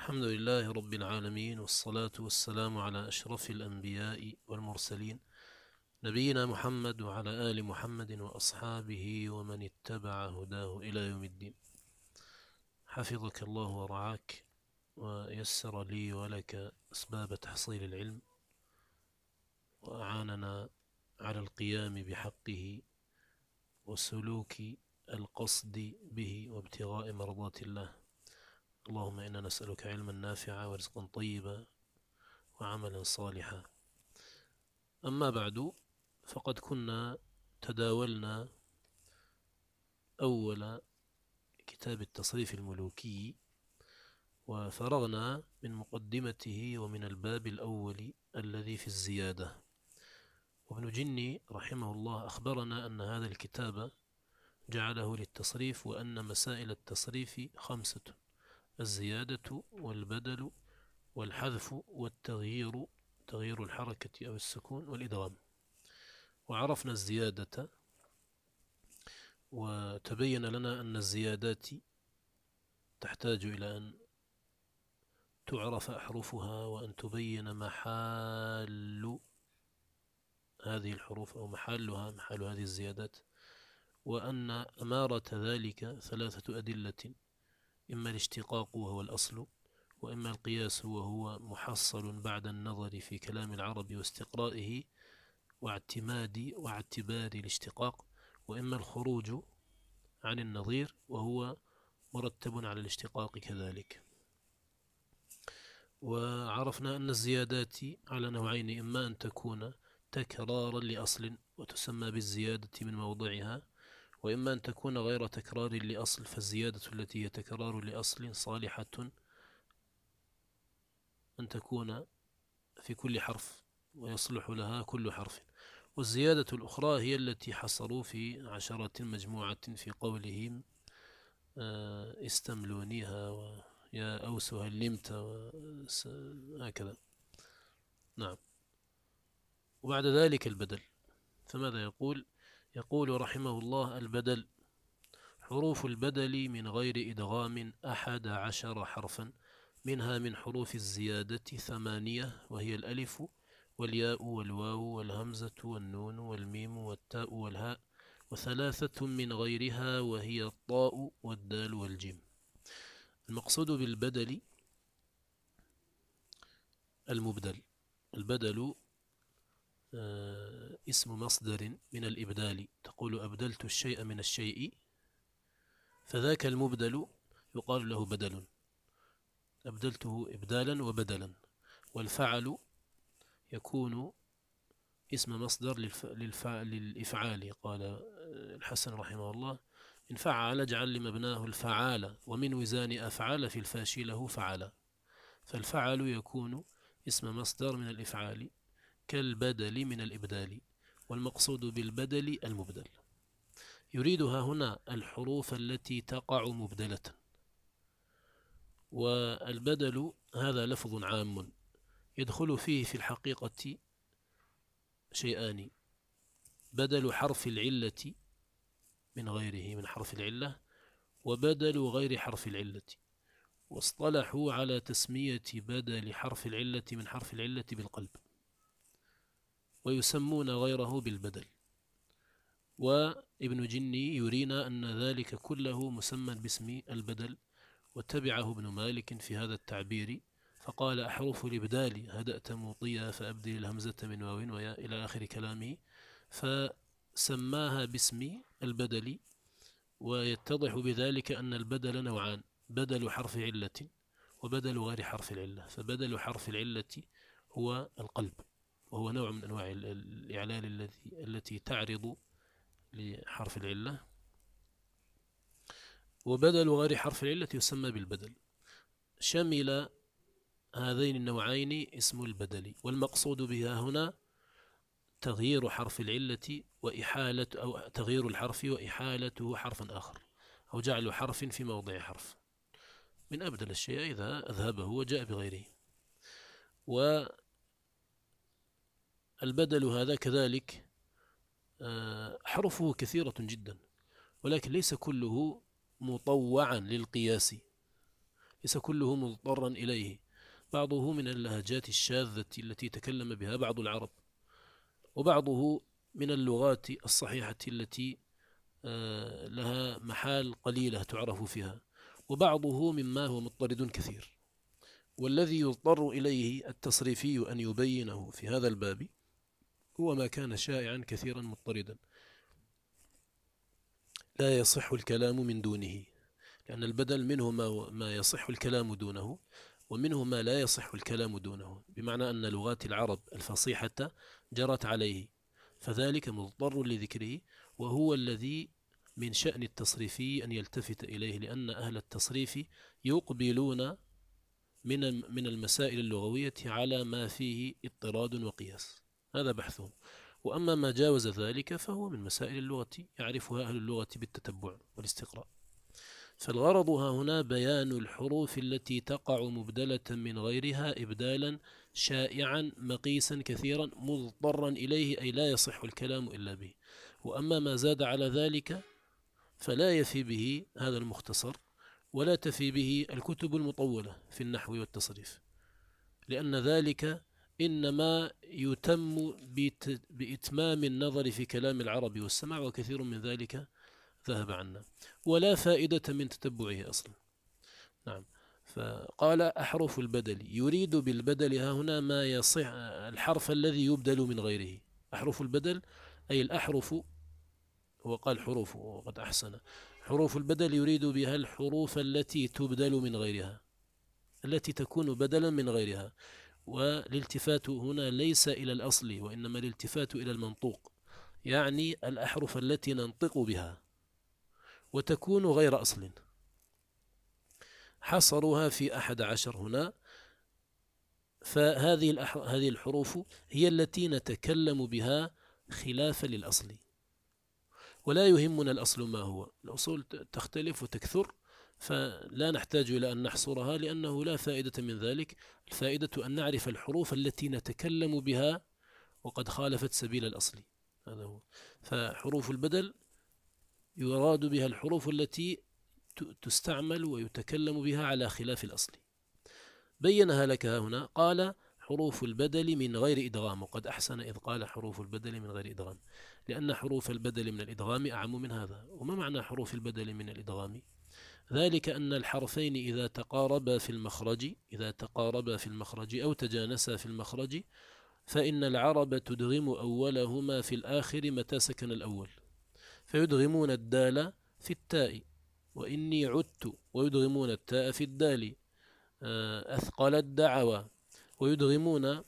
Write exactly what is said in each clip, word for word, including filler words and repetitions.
الحمد لله رب العالمين، والصلاة والسلام على أشرف الأنبياء والمرسلين، نبينا محمد وعلى آل محمد وأصحابه ومن اتبع هداه إلى يوم الدين. حفظك الله ورعاك، ويسر لي ولك أسباب تحصيل العلم، وأعاننا على القيام بحقه وسلوك القصد به وابتغاء مرضات الله. اللهم إنا نسألك علما نافعا ورزقا طيبا وعملا صالحا. أما بعد، فقد كنا تداولنا أول كتاب التصريف الملوكي، وفرغنا من مقدمته ومن الباب الأول الذي في الزيادة. وابن جني رحمه الله أخبرنا أن هذا الكتاب جعله للتصريف، وأن مسائل التصريف خمسة: الزيادة والبدل والحذف والتغيير، تغيير الحركة أو السكون والإدغام. وعرفنا الزيادة، وتبين لنا أن الزيادات تحتاج إلى أن تعرف أحرفها، وأن تبين محال هذه الحروف أو محلها، محل هذه الزيادات، وأن أمارة ذلك ثلاثة أدلة: إما الاشتقاق وهو الأصل، وإما القياس وهو محصل بعد النظر في كلام العرب واستقرائه واعتماد واعتبار الاشتقاق، وإما الخروج عن النظير وهو مرتب على الاشتقاق كذلك. وعرفنا أن الزيادات على نوعين: إما أن تكون تكرارا لأصل وتسمى بالزيادة من موضعها، وإما أن تكون غير تكرار لأصل، فالزيادة التي هي تكرار لأصل صالحة أن تكون في كل حرف ويصلح لها كل حرف. والزيادة الأخرى هي التي حصروا في عشرة مجموعة في قولهم استملونيها ويا أوس هل نمت وهكذا. نعم. وبعد ذلك البدل، فماذا يقول؟ يقول رحمه الله: البدل: حروف البدل من غير إدغام أحد عشر حرفا، منها من حروف الزيادة ثمانية، وهي الألف والياء والواو والهمزة والنون والميم والتاء والهاء، وثلاثة من غيرها وهي الطاء والدال والجيم. المقصود بالبدل المبدل. البدل آه اسم مصدر من الإبدال، تقول أبدلت الشيء من الشيء، فذاك المبدل يقال له بدل، أبدلته إبدالا وبدلا. والفعل يكون اسم مصدر للف... للف... للإفعال. قال الحسن رحمه الله: إن فعل اجعل لمبناه الفعال، ومن وزان أفعل في الفاشي له فعل. فالفعل يكون اسم مصدر من الإفعال كالبدل من الإبدال، والمقصود بالبدل المبدل. يريدها هنا الحروف التي تقع مبدلة. والبدل هذا لفظ عام يدخل فيه في الحقيقة شيئان: بدل حرف العلة من غيره من حرف العلة، وبدل غير حرف العلة. واصطلحوا على تسمية بدل حرف العلة من حرف العلة بالقلب، ويسمون غيره بالبدل. وابن جني يرينا أن ذلك كله مسمى باسم البدل، وتبعه ابن مالك في هذا التعبير، فقال: أحرف الإبدال هدأت موطيا، فأبدل الهمزة من واو وياء، إلى آخر كلامه. فسماها باسم البدل، ويتضح بذلك أن البدل نوعان: بدل حرف علة وبدل غير حرف العلة. فبدل حرف العلة هو القلب، وهو نوع من أنواع الإعلال التي التي تعرض لحرف العلة. وبدل غير حرف العلة يسمى بالبدل. شمل هذين النوعين اسم البدل، والمقصود بها هنا تغيير حرف العلة وإحالة، أو تغيير الحرف وإحالته حرفا آخر، أو جعل حرف في موضع حرف، من أبدل الشيء إذا أذهبه وجاء بغيره. والبدل هذا كذلك حرفه كثيرة جدا، ولكن ليس كله مطوعا للقياس، ليس كله مضطرا إليه، بعضه من اللهجات الشاذة التي تكلم بها بعض العرب، وبعضه من اللغات الصحيحة التي لها محال قليلة تعرف فيها، وبعضه مما هو مضطرد كثير. والذي يضطر إليه التصريفي أن يبينه في هذا الباب هو ما كان شائعا كثيرا مضطردا لا يصح الكلام من دونه، لأن البدل منه ما يصح الكلام دونه، ومنه ما لا يصح الكلام دونه، بمعنى أن لغات العرب الفصيحة جرت عليه، فذلك مضطر لذكره، وهو الذي من شأن التصريفي أن يلتفت إليه، لأن أهل التصريف يقبلون من من المسائل اللغوية على ما فيه اضطراد وقياس، هذا بحثهم. وأما ما جاوز ذلك فهو من مسائل اللغة يعرفها أهل اللغة بالتتبع والاستقراء. فالغرض ها هنا بيان الحروف التي تقع مبدلة من غيرها إبدالا شائعا مقيسا كثيرا مضطرا إليه، أي لا يصح الكلام إلا به. وأما ما زاد على ذلك فلا يفي به هذا المختصر، ولا تفي به الكتب المطولة في النحو والتصريف، لأن ذلك إنما يتم بإتمام النظر في كلام العرب والسمع، وكثير من ذلك ذهب عنا، ولا فائدة من تتبعه أصلا. نعم. فقال أحرف البدل، يريد بالبدل ها هنا ما يصح الحرف الذي يبدل من غيره. أحرف البدل أي الأحرف، وقال حروف وقد أحسن، حروف البدل يريد بها الحروف التي تبدل من غيرها، التي تكون بدلا من غيرها. والالتفات هنا ليس إلى الأصل، وإنما الالتفات إلى المنطوق، يعني الأحرف التي ننطق بها وتكون غير أصل. حصروها في أحد عشر هنا، فهذه هذه الحروف هي التي نتكلم بها خلافا للأصل، ولا يهمنا الأصل ما هو، الأصول تختلف وتكثر، فلا نحتاج إلى أن نحصرها، لأنه لا فائدة من ذلك. الفائدة أن نعرف الحروف التي نتكلم بها وقد خالفت سبيل الأصل، هذا هو. فحروف البدل يراد بها الحروف التي تستعمل ويتكلم بها على خلاف الأصل. بينها لك هنا، قال حروف البدل من غير إدغام، وقد أحسن إذ قال حروف البدل من غير إدغام، لأن حروف البدل من الإدغام أعم من هذا. وما معنى حروف البدل من الإدغام؟ ذلك أن الحرفين إذا تقاربا في المخرج إذا تقاربا في المخرج أو تجانسا في المخرج، فإن العرب تدغم أولهما في الآخر متى سكن الأول، فيدغمون الدال في التاء، وإني عدت، ويدغمون التاء في الدال، أثقل الدعوى، ويدغمون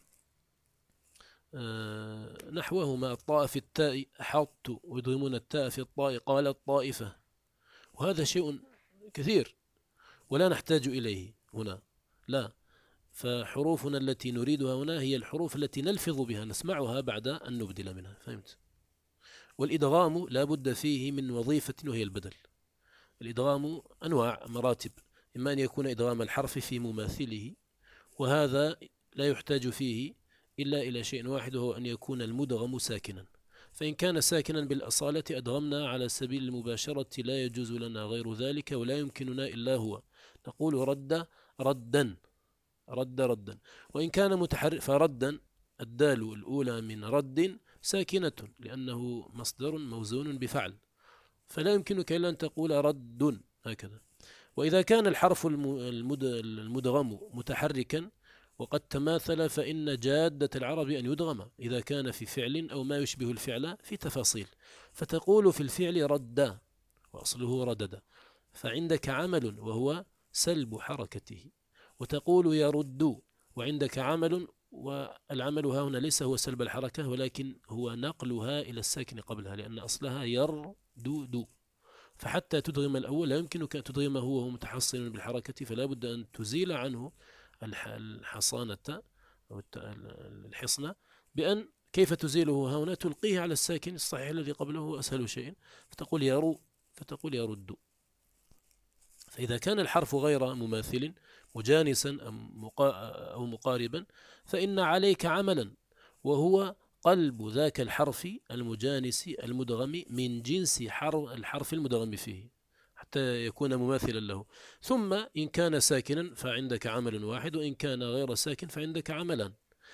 نحوهما الطاء في التاء، أحطت، ويدغمون التاء في الطاء، قال الطائفة. وهذا شيء كثير ولا نحتاج إليه هنا، لا. فحروفنا التي نريدها هنا هي الحروف التي نلفظ بها، نسمعها بعد أن نبدل منها، فهمت؟ والإدغام لا بد فيه من وظيفة وهي البدل. الإدغام أنواع مراتب، إما أن يكون إدغام الحرف في مماثله، وهذا لا يحتاج فيه إلا إلى شيء واحد، وهو أن يكون المدغم ساكنا. فإن كان ساكنا بالأصالة أدغمنا على سبيل المباشرة، لا يجوز لنا غير ذلك، ولا يمكننا إلا هو، نقول رد ردا، رد ردا. وإن كان متحرك فردا، الدال الأولى من رد ساكنة، لأنه مصدر موزون بفعل، فلا يمكنك إلا أن تقول رد هكذا. وإذا كان الحرف المدغم متحركا وقد تماثل، فإن جادة العرب أن يدغم إذا كان في فعل أو ما يشبه الفعل في تفاصيل، فتقول في الفعل رد وأصله ردد، فعندك عمل وهو سلب حركته، وتقول يرد وعندك عمل، والعمل ها هنا ليس هو سلب الحركة، ولكن هو نقلها إلى الساكن قبلها، لأن أصلها يردد. فحتى تدغم الأول لا يمكنك أن تدغمه وهو متحصن بالحركة، فلا بد أن تزيل عنه الحصانة أو الحصنة، بأن كيف تزيله ها هنا؟ تلقيه على الساكن الصحيح الذي قبله أسهل شيء، فتقول يرو فتقول يرد. فإذا كان الحرف غير مماثل مجانسا أو مقاربا، فإن عليك عملا، وهو قلب ذاك الحرف المجانس المدغم من جنس الحرف المدغم فيه، حتى يكون مماثلا له. ثم إن كان ساكنا فعندك عمل واحد، وإن كان غير ساكن فعندك عملان: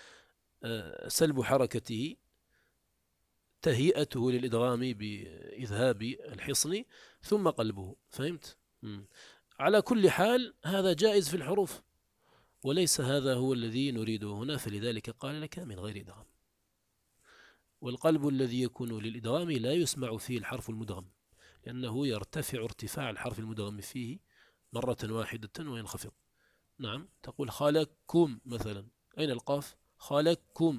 سلب حركته، تهيئته للإدغام بإذهاب الحصن، ثم قلبه. فهمت؟ مم. على كل حال هذا جائز في الحروف، وليس هذا هو الذي نريده هنا، فلذلك قال لك من غير إدغام. والقلب الذي يكون للإدغام لا يسمع فيه الحرف المدغم، لأنه يرتفع ارتفاع الحرف المدغم فيه مرة واحدة وينخفض. نعم، تقول خالكم مثلا، أين القاف؟ خالكم،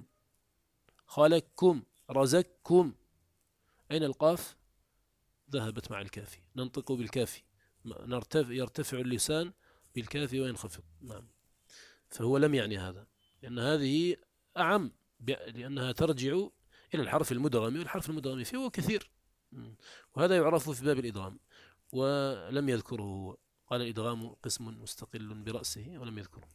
خالكم، رزقكم، أين القاف؟ ذهبت مع الكافي. ننطق بالكافي، يرتفع اللسان بالكافي وينخفض. نعم، فهو لم يعني هذا، لأن هذه أعم، لأنها ترجع إلى الحرف المدغم، والحرف المدغم فيه هو كثير، وهذا يعرف في باب الإدغام ولم يذكره هو. قال الإدغام قسم مستقل برأسه ولم يذكره.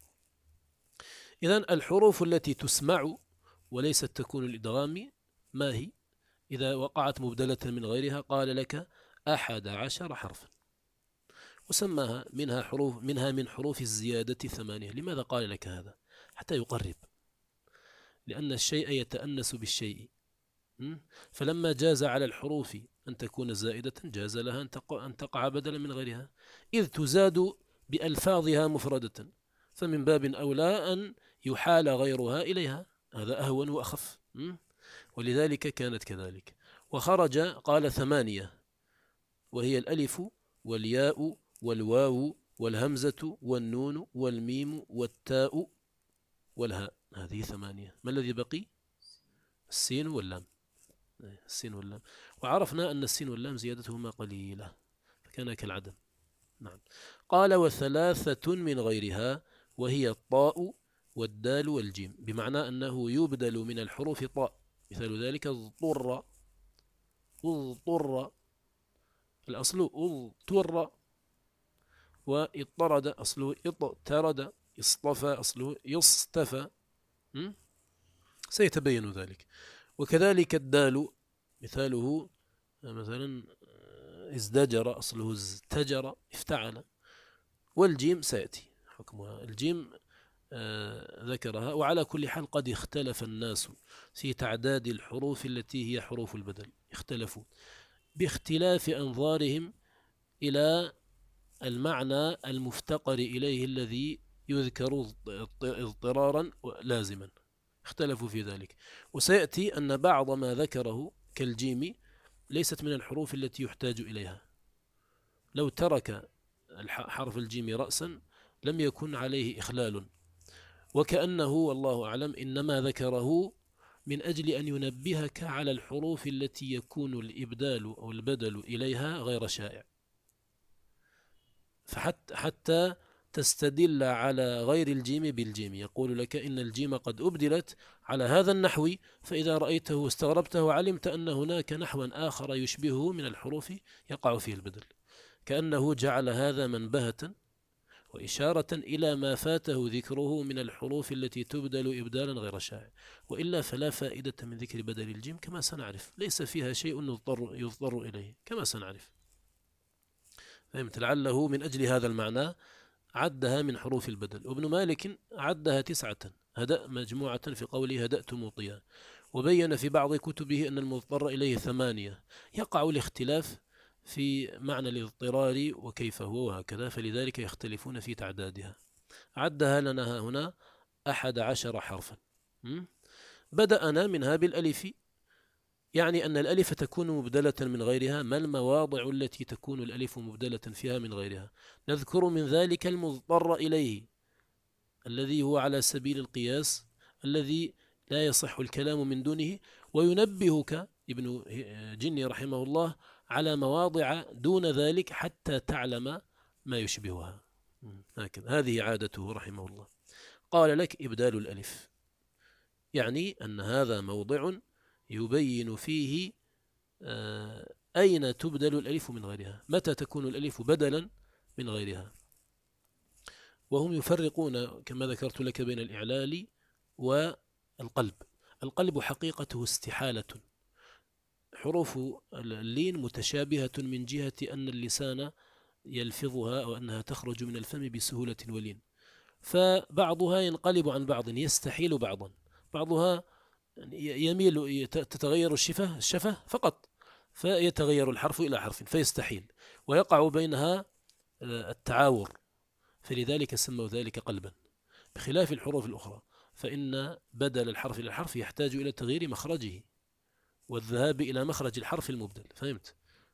إذن الحروف التي تسمع وليست تكون الإدغام ما هي؟ إذا وقعت مبدلة من غيرها قال لك أحد عشر حرفا، وسماها منها حروف منها من حروف الزيادة ثمانية. لماذا قال لك هذا؟ حتى يقرب، لأن الشيء يتأنس بالشيء. فلما جاز على الحروف أن تكون زائدة جاز لها أن تقع بدلا من غيرها، إذ تزاد بألفاظها مفردة، فمن باب أولى أن يحال غيرها إليها، هذا أهون وأخف. ولذلك كانت كذلك. وخرج قال ثمانية، وهي الألف والياء والواو والهمزة والنون والميم والتاء والهاء، هذه ثمانية. ما الذي بقي؟ السين واللام. السين واللام، وعرفنا أن السين واللام زيادتهما قليلة فكان كالعدم. نعم. قال وثلاثة من غيرها، وهي الطاء والدال والجيم، بمعنى أنه يبدل من الحروف طاء. مثال ذلك اضطر، اضطر الأصل اضطر، واضطرد أصله اضطرد، اصطفى أصله يصطفى، سيتبين ذلك. وكذلك الدال مثاله مثلا ازدجر أصله ازتجر افتعل. والجيم سيأتي حكمها، الجيم آه ذكرها. وعلى كل حال قد اختلف الناس في تعداد الحروف التي هي حروف البدل، اختلفوا باختلاف أنظارهم إلى المعنى المفتقر إليه الذي يذكر اضطرارا لازما، اختلفوا في ذلك. وسيأتي أن بعض ما ذكره كالجيم ليست من الحروف التي يحتاج إليها، لو ترك حرف الجيم رأسا لم يكن عليه إخلال، وكأنه والله أعلم إنما ذكره من أجل أن ينبهك على الحروف التي يكون الإبدال أو البدل إليها غير شائع، فحتى حتى تستدل على غير الجيم بالجيم. يقول لك إن الجيم قد أبدلت على هذا النحو، فإذا رأيته واستغربته علمت أن هناك نحوا آخر يشبهه من الحروف يقع فيه البدل، كأنه جعل هذا منبهة وإشارة إلى ما فاته ذكره من الحروف التي تبدل إبدالا غير شائع. وإلا فلا فائدة من ذكر بدل الجيم كما سنعرف، ليس فيها شيء يضطر, يضطر إليه كما سنعرف. فهمت؟ لعله من أجل هذا المعنى عدها من حروف البدل. وابن مالك عدها تسعة، هدأ مجموعة في قوله هدأت موطيا، وبين في بعض كتبه أن المضطر إليه ثمانية. يقع الاختلاف في معنى الاضطرار وكيف هو وهكذا، فلذلك يختلفون في تعدادها. عدها لنا هنا أحد عشر حرفا. بدأنا منها بالألف، يعني أن الألف تكون مبدلة من غيرها. ما المواضع التي تكون الألف مبدلة فيها من غيرها؟ نذكر من ذلك المضطر إليه الذي هو على سبيل القياس، الذي لا يصح الكلام من دونه. وينبهك ابن جني رحمه الله على مواضع دون ذلك حتى تعلم ما يشبهها. هكذا، هذه عادته رحمه الله. قال لك إبدال الألف، يعني أن هذا موضع يبين فيه أين تبدل الألف من غيرها، متى تكون الألف بدلا من غيرها. وهم يفرقون كما ذكرت لك بين الإعلال والقلب. القلب حقيقته استحالة، حروف اللين متشابهة من جهة أن اللسان يلفظها أو أنها تخرج من الفم بسهولة ولين. فبعضها ينقلب عن بعض، يستحيل بعضا، بعضها يميل، تتغير الشفة الشفة فقط، فيتغير الحرف إلى حرف فيستحيل، ويقع بينها التعاور، فلذلك سموا ذلك قلبا. بخلاف الحروف الأخرى فإن بدل الحرف إلى الحرف يحتاج إلى تغيير مخرجه والذهاب إلى مخرج الحرف المبدل. فهمت؟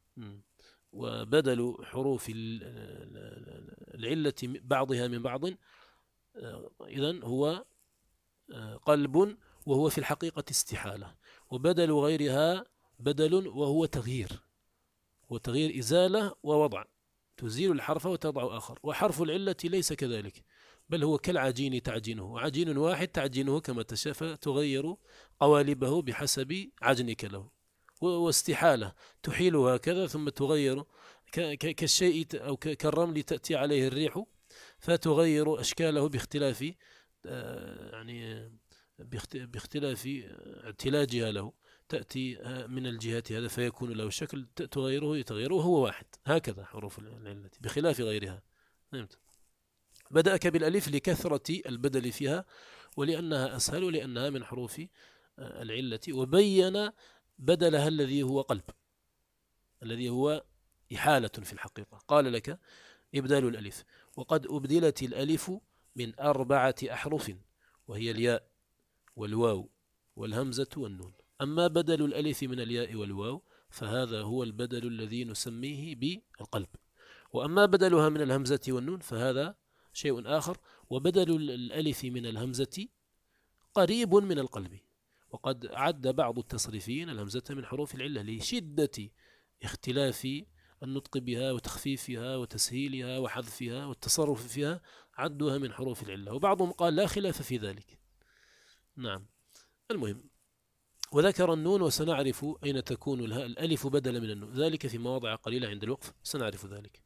وبدل حروف العلة بعضها من بعض إذن هو قلب، وهو في الحقيقة استحالة. وبدل غيرها بدل وهو تغيير، وتغيير إزالة ووضع، تزيل الحرف وتضع آخر. وحرف العلة ليس كذلك، بل هو كالعجين تعجينه، عجين واحد تعجينه كما تشاء، تغير قوالبه بحسب عجنك له. واستحالة تحيل هكذا ثم تغير كالشيء أو كالرمل تأتي عليه الريح فتغير أشكاله باختلاف يعني باختلاف اعتلاجها له، تأتي من الجهة هذا فيكون له شكل، تغيره يتغيره وهو واحد. هكذا حروف العلة بخلاف غيرها. فهمت؟ بدأك بالألف لكثرة البدل فيها ولأنها أسهل ولأنها من حروف العلة، وبين بدلها الذي هو قلب، الذي هو إحالة في الحقيقة. قال لك إبدال الألف، وقد أبدلت الألف من أربعة أحرف وهي الياء والواو والهمزة والنون. أما بدل الألف من الياء والواو فهذا هو البدل الذي نسميه بالقلب، وأما بدلها من الهمزة والنون فهذا شيء آخر. وبدل الألف من الهمزة قريب من القلب، وقد عد بعض التصريفيين الهمزة من حروف العلة لشدة اختلاف النطق بها وتخفيفها وتسهيلها وحذفها والتصرف فيها، عدوها من حروف العلة، وبعضهم قال لا خلاف في ذلك. نعم. المهم، وذكر النون، وسنعرف أين تكون الألف بدلا من النون، ذلك في مواضع قليلة عند الوقف سنعرف ذلك.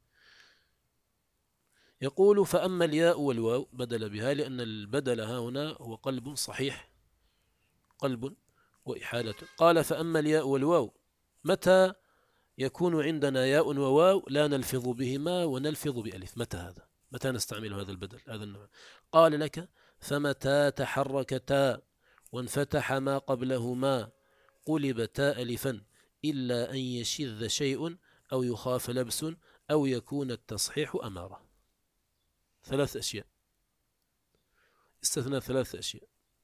يقول فأما الياء والواو بدل بها، لأن البدل ها هنا هو قلب صحيح، قلب وإحالة. قال فأما الياء والواو متى يكون عندنا ياء وواو لا نلفظ بهما ونلفظ بألف؟ متى هذا؟ متى نستعمل هذا البدل، هذا النوع؟ قال لك فمتى تحركتا وانفتح ما قبلهما قلبتا ألفا إلا أن يشذ شيء أو يخاف لبس أو يكون التصحيح أمارة. ثلاث أشياء، استثنى ثلاث أشياء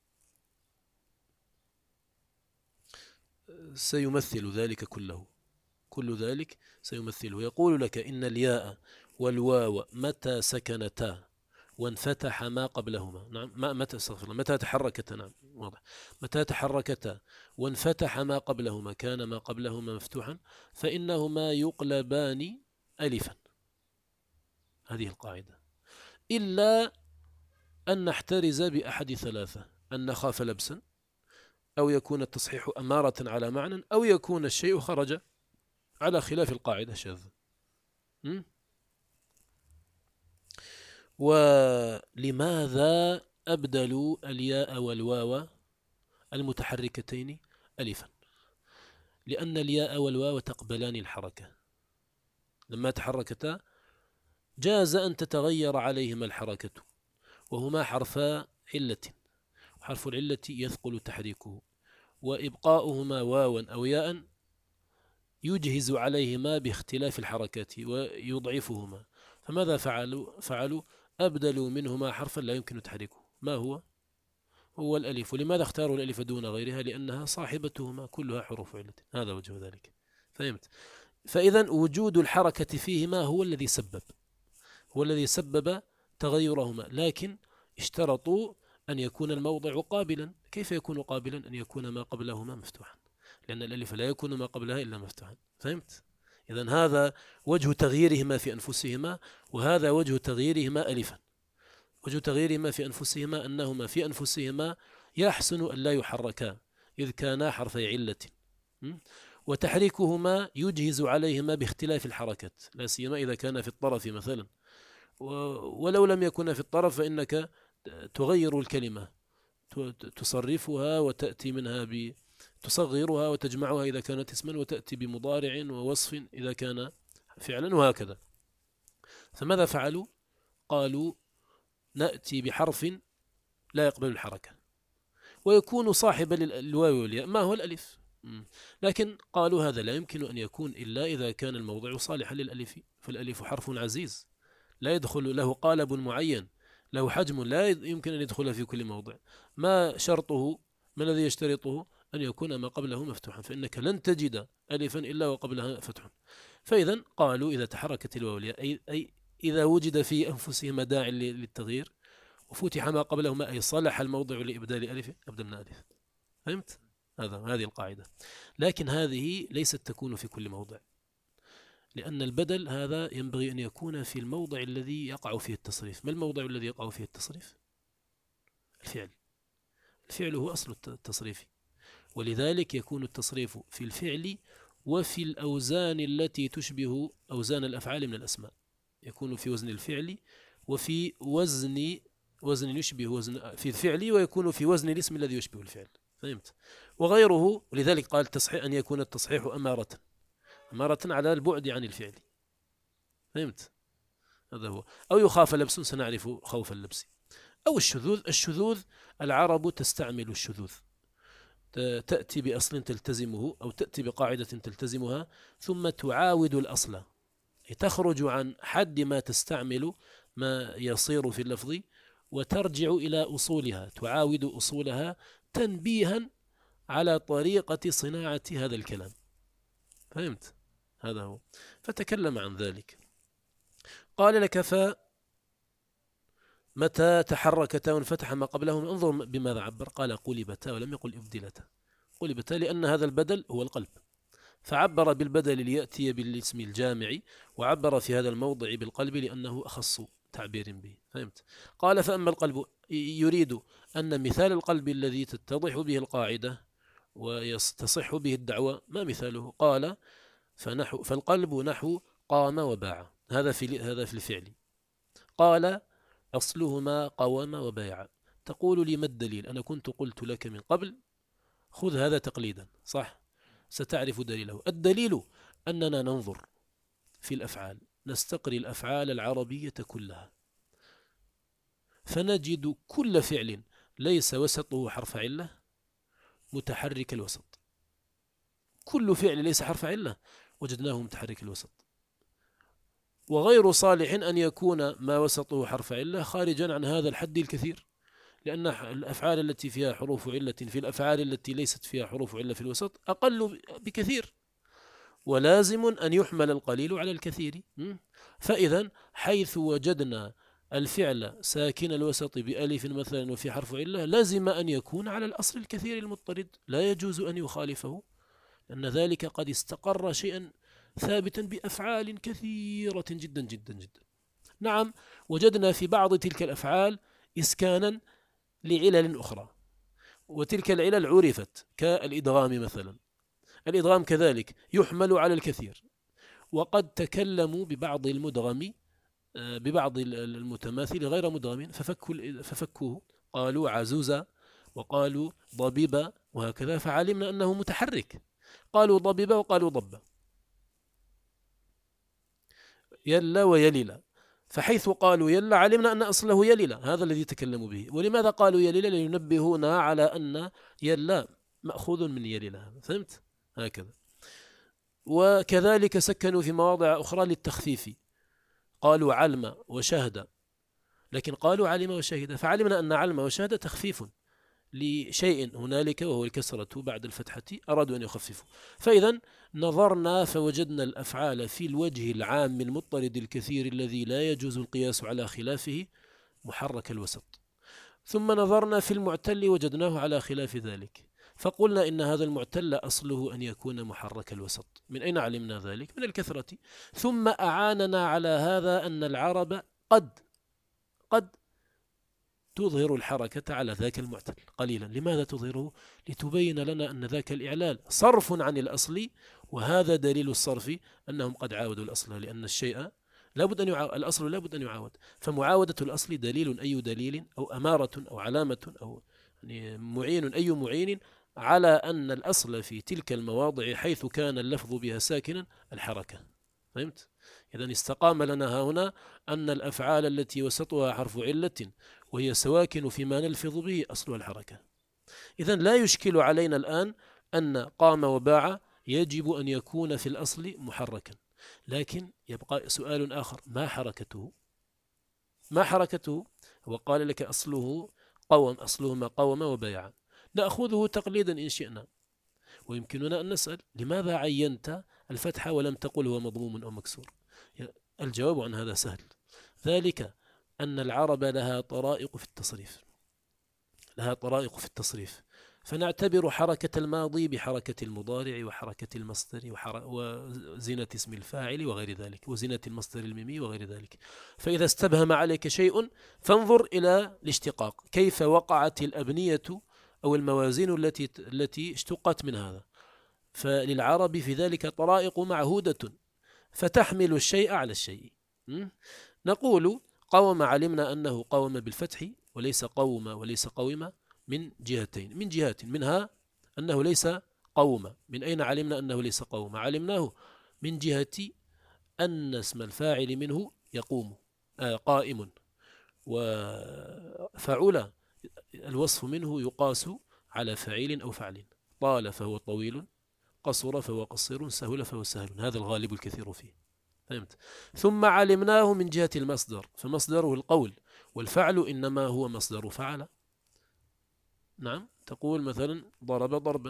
سيمثل ذلك كله، كل ذلك سيمثله. يقول لك إن الياء والواو متى سكنتا وانفتح ما قبلهما، نعم ما متى استغفر متى تحركتا، نعم واضح، متى تحركتا وانفتح ما قبلهما كان ما قبلهما مفتوحا فإنهما يقلبان ألفا. هذه القاعدة، إلا أن نحترز بأحد ثلاثة، أن نخاف لبسا أو يكون التصحيح أمارة على معنى أو يكون الشيء خرج على خلاف القاعدة شاذا. ولماذا أبدلوا الياء والواو المتحركتين ألفا؟ لأن الياء والواو تقبلان الحركة، لما تحركتا جاز أن تتغير عليهما الحركة، وهما حرفا علة، وحرف العلة يثقل تحريكه، وإبقاؤهما واوا أو ياء يجهز عليهما باختلاف الحركات ويضعفهما. فماذا فعلوا؟ فعلوا أبدلوا منهما حرفا لا يمكن تحريكه، ما هو؟ هو الألف. ولماذا اختاروا الألف دون غيرها؟ لأنها صاحبتهما كلها حروف علة، هذا وجه ذلك. فهمت؟ فإذا وجود الحركة فيهما هو الذي سبب هو الذي سبب تغيرهما، لكن اشترطوا أن يكون الموضع قابلا. كيف يكون قابلا؟ أن يكون ما قبلهما مفتوحا، لأن الألف لا يكون ما قبلها إلا مفتوحا. فهمت؟ إذن هذا وجه تغييرهما في أنفسهما، وهذا وجه تغييرهما ألفا. وجه تغييرهما في أنفسهما أنهما في أنفسهما يحسن أن لا يحركا إذ كانا حرفي علة، وتحريكهما يجهز عليهما باختلاف الحركات، لا سيما إذا كان في الطرف مثلا، ولو لم يكن في الطرف فإنك تغير الكلمة، تصرفها وتأتي منها ب تصغرها وتجمعها إذا كانت اسما، وتأتي بمضارع ووصف إذا كان فعلا، وهكذا. فماذا فعلوا؟ قالوا نأتي بحرف لا يقبل الحركة ويكون صاحبا للواو والياء ما هو الألف. لكن قالوا هذا لا يمكن أن يكون إلا إذا كان الموضع صالحا للألف، فالألف حرف عزيز لا يدخل له قالب معين، له حجم لا يمكن أن يدخل في كل موضع. ما شرطه؟ ما الذي يشترطه؟ أن يكون ما قبله مفتوحا، فإنك لن تجد ألفا إلا وقبلها فتح. فإذا قالوا إذا تحركت الواو والياء أي, أي إذا وجد في أنفسهما داع للتغيير وفتح ما قبلهما أي صلح الموضع لإبدال ألف أبدلنا ألف. فهمت؟ هذا هذه القاعدة. لكن هذه ليست تكون في كل موضع، لأن البدل هذا ينبغي أن يكون في الموضع الذي يقع فيه التصريف. ما الموضع الذي يقع فيه التصريف؟ الفعل. الفعل هو أصل التصريف، ولذلك يكون التصريف في الفعل وفي الأوزان التي تشبه أوزان الأفعال من الأسماء. يكون في وزن الفعل وفي وزن وزن يشبه وزن في الفعل، ويكون في وزن الاسم الذي يشبه الفعل. فهمت؟ وغيره. ولذلك قال التصحيح أن يكون التصحيح أمارة أمارة على البعد عن الفعل. فهمت؟ هذا هو. أو يخاف لبس، سنعرف خوف اللبس. أو الشذوذ. الشذوذ العرب تستعمل الشذوذ، تأتي بأصل تلتزمه أو تأتي بقاعدة تلتزمها ثم تعاود الأصل، تخرج عن حد ما تستعمل ما يصير في اللفظ وترجع إلى أصولها، تعاود أصولها تنبيها على طريقة صناعة هذا الكلام. فهمت؟ هذا هو. فتكلم عن ذلك. قال لك ف متى تحركتا وانفتح ما قبلهما. انظر بماذا عبر. قال قلبتا ولم يقل ابدلتا. قلبتا لأن هذا البدل هو القلب، فعبر بالبدل ليأتي بالاسم الجامع، وعبر في هذا الموضع بالقلب لأنه أخص تعبير به. فهمت؟ قال فأما القلب، يريد أن مثال القلب الذي تتضح به القاعدة ويستصح به الدعوة ما مثاله؟ قال فنحو فالقلب نحو قام وباع. هذا في هذا في الفعل. قال أصلهما قوام وبايع. تقول لي ما الدليل؟ أنا كنت قلت لك من قبل خذ هذا تقليدا، صح؟ ستعرف دليله. الدليل أننا ننظر في الأفعال، نستقري الأفعال العربية كلها، فنجد كل فعل ليس وسطه حرف علة متحرك الوسط. كل فعل ليس حرف علة وجدناه متحرك الوسط. وغير صالح أن يكون ما وسطه حرف علة خارجا عن هذا الحد الكثير، لأن الأفعال التي فيها حروف علة في الأفعال التي ليست فيها حروف علة في الوسط أقل بكثير، ولازم أن يحمل القليل على الكثير. فإذا حيث وجدنا الفعل ساكن الوسط بألف مثلا وفي حرف علة لازم أن يكون على الأصل الكثير المضطرد، لا يجوز أن يخالفه، لأن ذلك قد استقر شيئا ثابتا بأفعال كثيرة جدا جدا جدا. نعم، وجدنا في بعض تلك الأفعال إسكانا لعلل أخرى، وتلك العلل عرفت كالإدغام مثلا. الإدغام كذلك يحمل على الكثير، وقد تكلموا ببعض المدغم ببعض المتماثل غير مدغم ففكوا ففكوه، قالوا عزوزة وقالوا ضبيبة وهكذا، فعلمنا أنه متحرك. قالوا ضبيبة وقالوا ضبة، يلا ويللا، فحيث قالوا يلا علمنا أن أصله يللا، هذا الذي تكلموا به. ولماذا قالوا يللا؟ لينبهونا على أن يلا مأخوذ من يللا. فهمت؟ هكذا. وكذلك سكنوا في مواضع أخرى للتخفيف، قالوا علم وشهد، لكن قالوا علم وشهد، فعلمنا أن علم وشهد تخفيف لشيء هنالك وهو الكسرة بعد الفتحة، أرادوا أن يخففوا. فإذا نظرنا فوجدنا الأفعال في الوجه العام المضطرد الكثير الذي لا يجوز القياس على خلافه محرك الوسط، ثم نظرنا في المعتل وجدناه على خلاف ذلك، فقلنا إن هذا المعتل أصله أن يكون محرك الوسط. من أين علمنا ذلك؟ من الكثرة. ثم أعاننا على هذا أن العرب قد قد تظهر الحركة على ذاك المعتل قليلا. لماذا تظهره؟ لتبين لنا أن ذاك الإعلال صرف عن الأصل، وهذا دليل الصرف أنهم قد عاودوا الأصل، لأن الشيء لابد أن يعاود، الأصل لابد أن يعاود، فمعاودة الأصل دليل، أي دليل أو أمارة أو علامة أو يعني معين، أي معين على أن الأصل في تلك المواضع حيث كان اللفظ بها ساكنا الحركة. فهمت؟ إذن استقام لنا هنا أن الأفعال التي وسطها حرف علة وهي سواكن فيما نلفظ به أصلها الحركة. إذن لا يشكل علينا الآن أن قام وباع يجب أن يكون في الأصل محركا، لكن يبقى سؤال آخر: ما حركته؟ ما حركته؟ وقال لك أصله قوم، أصلهما قوم وبايع. نأخذه تقليدا إن شئنا، ويمكننا أن نسأل: لماذا عينت الفتحة ولم تقل هو مضموم أو مكسور؟ الجواب عن هذا سهل، ذلك أن العرب لها طرائق في التصريف، لها طرائق في التصريف، فنعتبر حركة الماضي بحركة المضارع وحركة المصدر وزنة اسم الفاعل وغير ذلك، وزنة المصدر الميمي وغير ذلك. فإذا استبهم عليك شيء فانظر إلى الاشتقاق، كيف وقعت الأبنية أو الموازين التي التي اشتقت من هذا. فللعرب في ذلك طرائق معهودة فتحمل الشيء على الشيء. نقول قوم، علمنا أنه قوم بالفتح وليس قوم وليس قوم من جهتين، من جهات منها أنه ليس قوم. من أين علمنا أنه ليس قوم؟ علمناه من جهة أن اسم الفاعل منه يقوم، آه قائم، وفعل الوصف منه يقاس على فعيل أو فعل. طال فهو طويل، قصر فهو قصير، سهل فهو سهل، هذا الغالب الكثير فيه. فهمت؟ ثم علمناه من جهة المصدر، فمصدره القول، والفعل إنما هو مصدر فعل. نعم، تقول مثلا ضرب ضربا،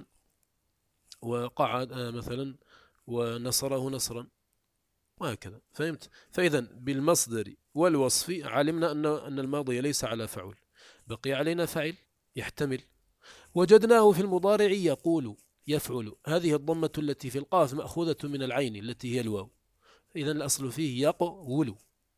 وقعد مثلا ونصره نصرا، وهكذا. فهمت؟ فإذا بالمصدر والوصف علمنا أن أن الماضي ليس على فعل، بقي علينا فعل يحتمل. وجدناه في المضارع يقول يفعل، هذه الضمة التي في القاف مأخوذة من العين التي هي الواو، إذا الأصل فيه يقول.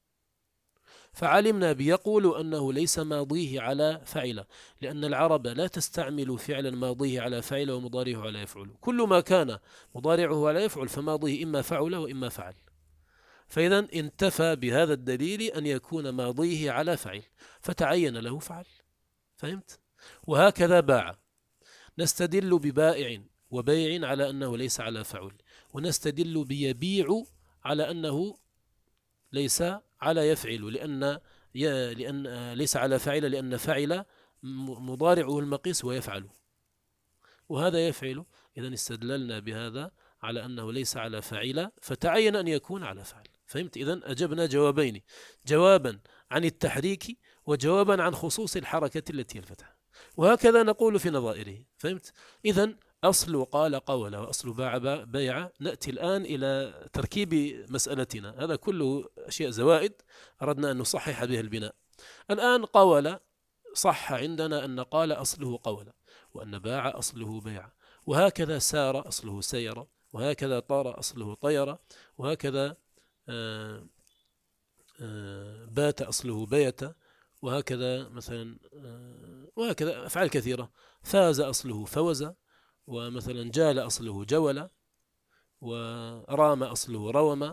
فعلمنا بيقول أنه ليس ماضيه على فعل، لأن العرب لا تستعمل فعلا ماضيه على فعل ومضارعه على يفعل، كل ما كان مضارعه على يفعل فماضيه إما فعل وإما فعل. فإذا انتفى بهذا الدليل أن يكون ماضيه على فعل، فتعين له فعل. فهمت؟ وهكذا باع، نستدل ببائع وبيع على أنه ليس على فعل، ونستدل بيبيع على أنه ليس على يفعل، لأن لأن ليس على فاعل، لأن فاعل مضارعه المقيس ويفعل، وهذا يفعل. إذن استدللنا بهذا على أنه ليس على فاعل، فتعين أن يكون على فعل. فهمت؟ إذن أجبنا جوابين: جوابا عن التحريك وجوابا عن خصوص الحركة التي هي الفتحة. وهكذا نقول في نظائره. فهمت؟ إذن أصل قال قول وأصل باع بيع. نأتي الآن إلى تركيب مسألتنا، هذا كله أشياء زوائد أردنا أن نصحح بها البناء. الآن قول صح عندنا أن قال أصله قول، وأن باع أصله بيع، وهكذا سار أصله سير، وهكذا طار أصله طير، وهكذا آآ آآ بات أصله بيت، وهكذا مثلا وهكذا أفعال كثيرة. فاز أصله فوز، ومثلا جال أصله جول، ورام أصله روم.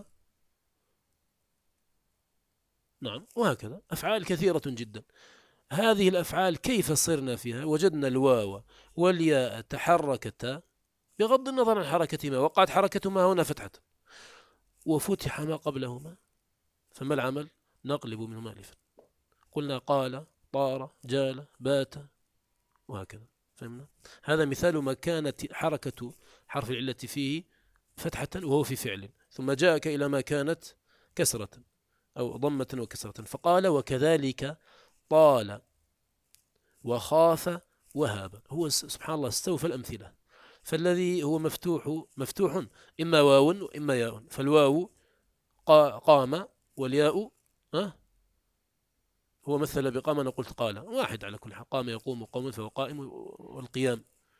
نعم، وهكذا أفعال كثيرة جدا. هذه الأفعال كيف صرنا فيها؟ وجدنا الواو والياء تحركتا بغض النظر عن حركتهما، وقعت حركتهما هنا فتحة، وفتح ما قبلهما، فما العمل؟ نقلب منهما ألفا. قلنا قال، طار، جال، بات، وهكذا. فهمنا؟ هذا مثال ما كانت حركة حرف العلة فيه فتحة وهو في فعل، ثم جاءك إلى ما كانت كسرة أو ضمة وكسرة، فقال وكذلك طال وخاف وهاب. هو سبحان الله استوفى الأمثلة. فالذي هو مفتوح مفتوح إما واو وإما ياء، فالواو قام، والياء ها هو مثل بقام، أنا قلت قال، واحد على كل حال، قام يقوم قوم فهو قائم، والقيام.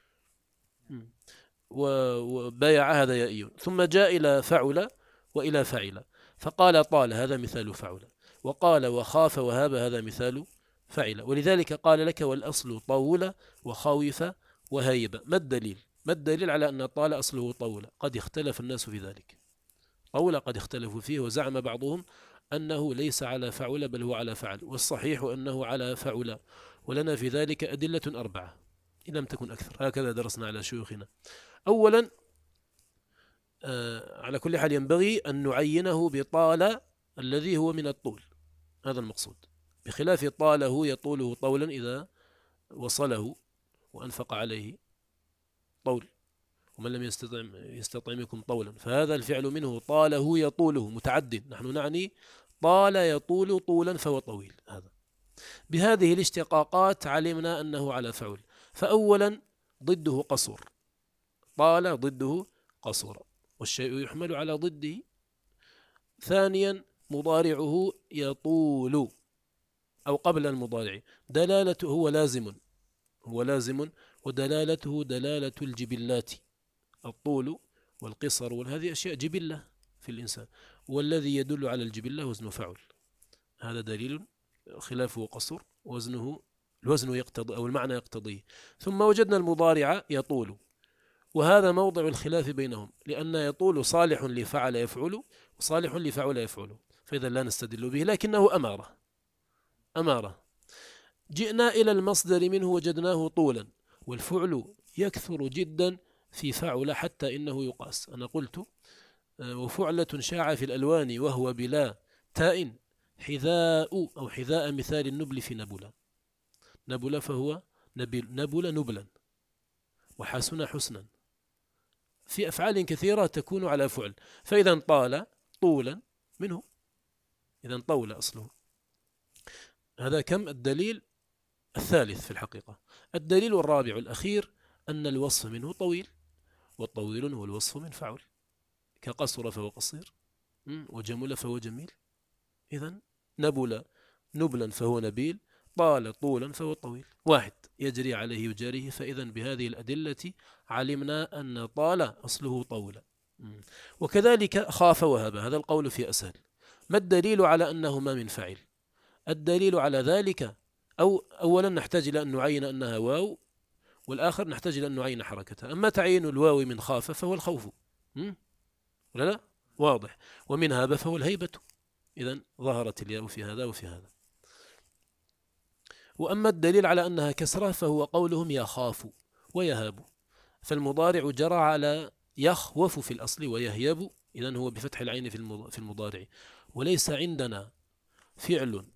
وبايع هذا يائي. ثم جاء إلى فعل وإلى فعل، فقال طال، هذا مثال فعل، وقال وخاف وهاب، هذا مثال فعل. ولذلك قال لك والأصل طول وخاوف وهيب. ما الدليل؟ ما الدليل على أن طال أصله طول؟ قد اختلف الناس في ذلك، طول قد اختلفوا فيه، وزعم بعضهم أنه ليس على فعل بل هو على فعل، والصحيح أنه على فعل، ولنا في ذلك أدلة أربعة إن لم تكن أكثر، هكذا درسنا على شيوخنا. أولا آه على كل حال ينبغي أن نعينه بطال الذي هو من الطول، هذا المقصود، بخلاف طاله يطوله طولا إذا وصله وأنفق عليه طول، ومن لم يستطع يستطع منكم طولا، فهذا الفعل منه طاله يطوله متعد، نحن نعني طال يطول طولا فهو طويل. هذا بهذه الاشتقاقات علمنا أنه على فعل. فأولا ضده قصر، طال ضده قصر، والشيء يحمل على ضده. ثانيا مضارعه يطول أو قبل المضارع، دلالته هو لازم، هو لازم، ودلالته دلالة الجبلات، الطول والقصر وهذه أشياء جبلة في الإنسان، والذي يدل على الجبلة وزن فعل، هذا دليل، خلافه قصر وزنه الوزن يقتضي أو المعنى يقتضيه. ثم وجدنا المضارع يطول، وهذا موضع الخلاف بينهم، لأن يطول صالح لفعل يفعل وصالح لفعل يفعل، فإذا لا نستدل به، لكنه أمارة أمارة. جئنا إلى المصدر منه وجدناه طولا، والفعل يكثر جدا في فعل حتى إنه يقاس. أنا قلت وفعلة شاع في الألوان وهو بلا تاء حذاء أو حذاء مثال النبل في نبلا، نبل فهو نبل, نبل نبلا، وحسن حسنا، في أفعال كثيرة تكون على فعل. فإذا طال طولا منه، إذا طول أصله. هذا كم الدليل الثالث في الحقيقة. الدليل الرابع الأخير أن الوصف منه طويل، والطويل هو الوصف من فعل، كقصر فهو قصير، وجمل فهو جميل. إذن نبل نبلا فهو نبيل، طال طولا فهو طويل، واحد يجري عليه يجاريه. فإذا بهذه الأدلة علمنا أن طال أصله طول. وكذلك خاف وهب، هذا القول في أسهل. ما الدليل على أنهما من فعل؟ الدليل على ذلك أو أولا نحتاج إلى أن نعين أنها واو، والآخر نحتاج إلى أن نعين حركتها. أما تعيين الواو من خاف فهو الخوف، ولا لا؟ واضح. ومن هاب فهو الهيبة، إذن ظهرت الياء في هذا وفي هذا. وأما الدليل على أنها كسرة فهو قولهم يخاف ويهاب، فالمضارع جرى على يخوف في الأصل ويهيب، إذن هو بفتح العين في المضارع. وليس عندنا فعل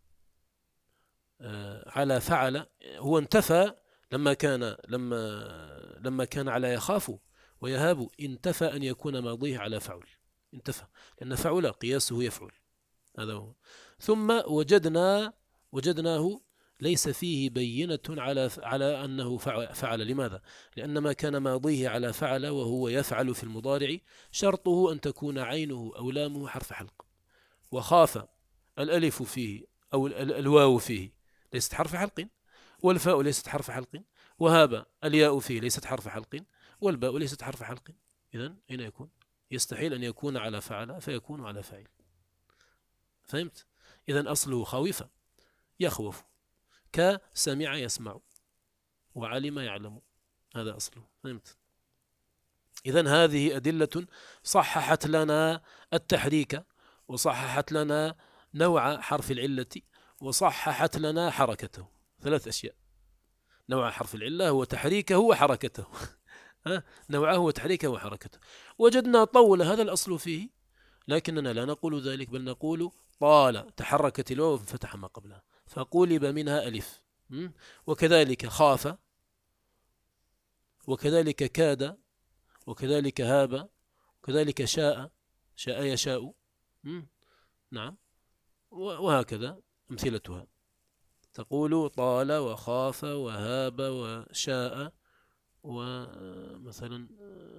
على فعل، هو انتفى لما كان لما لما كان على يخاف ويهاب، انتفى أن يكون ماضيه على فعل، انتفى، لأن فعل قياسه يفعل، هذا هو. ثم وجدنا وجدناه ليس فيه بينة على على أنه فعل. لماذا؟ لأن ما كان ماضيه على فعل وهو يفعل في المضارع شرطه أن تكون عينه أو لامه حرف حلق، وخاف الألف فيه أو الواو فيه ليست حرف حلق، والفاء ليست حرف حلق، وهاب الياء فيه ليست حرف حلق، والباء ليست حرف حلق. إذن أين يكون؟ يستحيل أن يكون على فعل فيكون على فاعل. فهمت؟ إذن أصله خوف يخوف، كسمع يسمع، وعلم يعلم، هذا أصله. فهمت؟ إذن هذه أدلة صححت لنا التحريك، وصححت لنا نوع حرف العلة، وصححت لنا حركته. ثلاث أشياء: نوع حرف العلة هو تحريكه وحركته نوعه هو تحريكه وحركته. وجدنا طول، هذا الأصل فيه، لكننا لا نقول ذلك، بل نقول طال، تحركت الواو ففتح ما قبلها فقلب منها ألف. وكذلك خاف، وكذلك كاد، وكذلك هاب، وكذلك شاء، شاء يشاء، نعم، وهكذا أمثلتها. تقول طال وخاف وهاب وشاء، ومثلا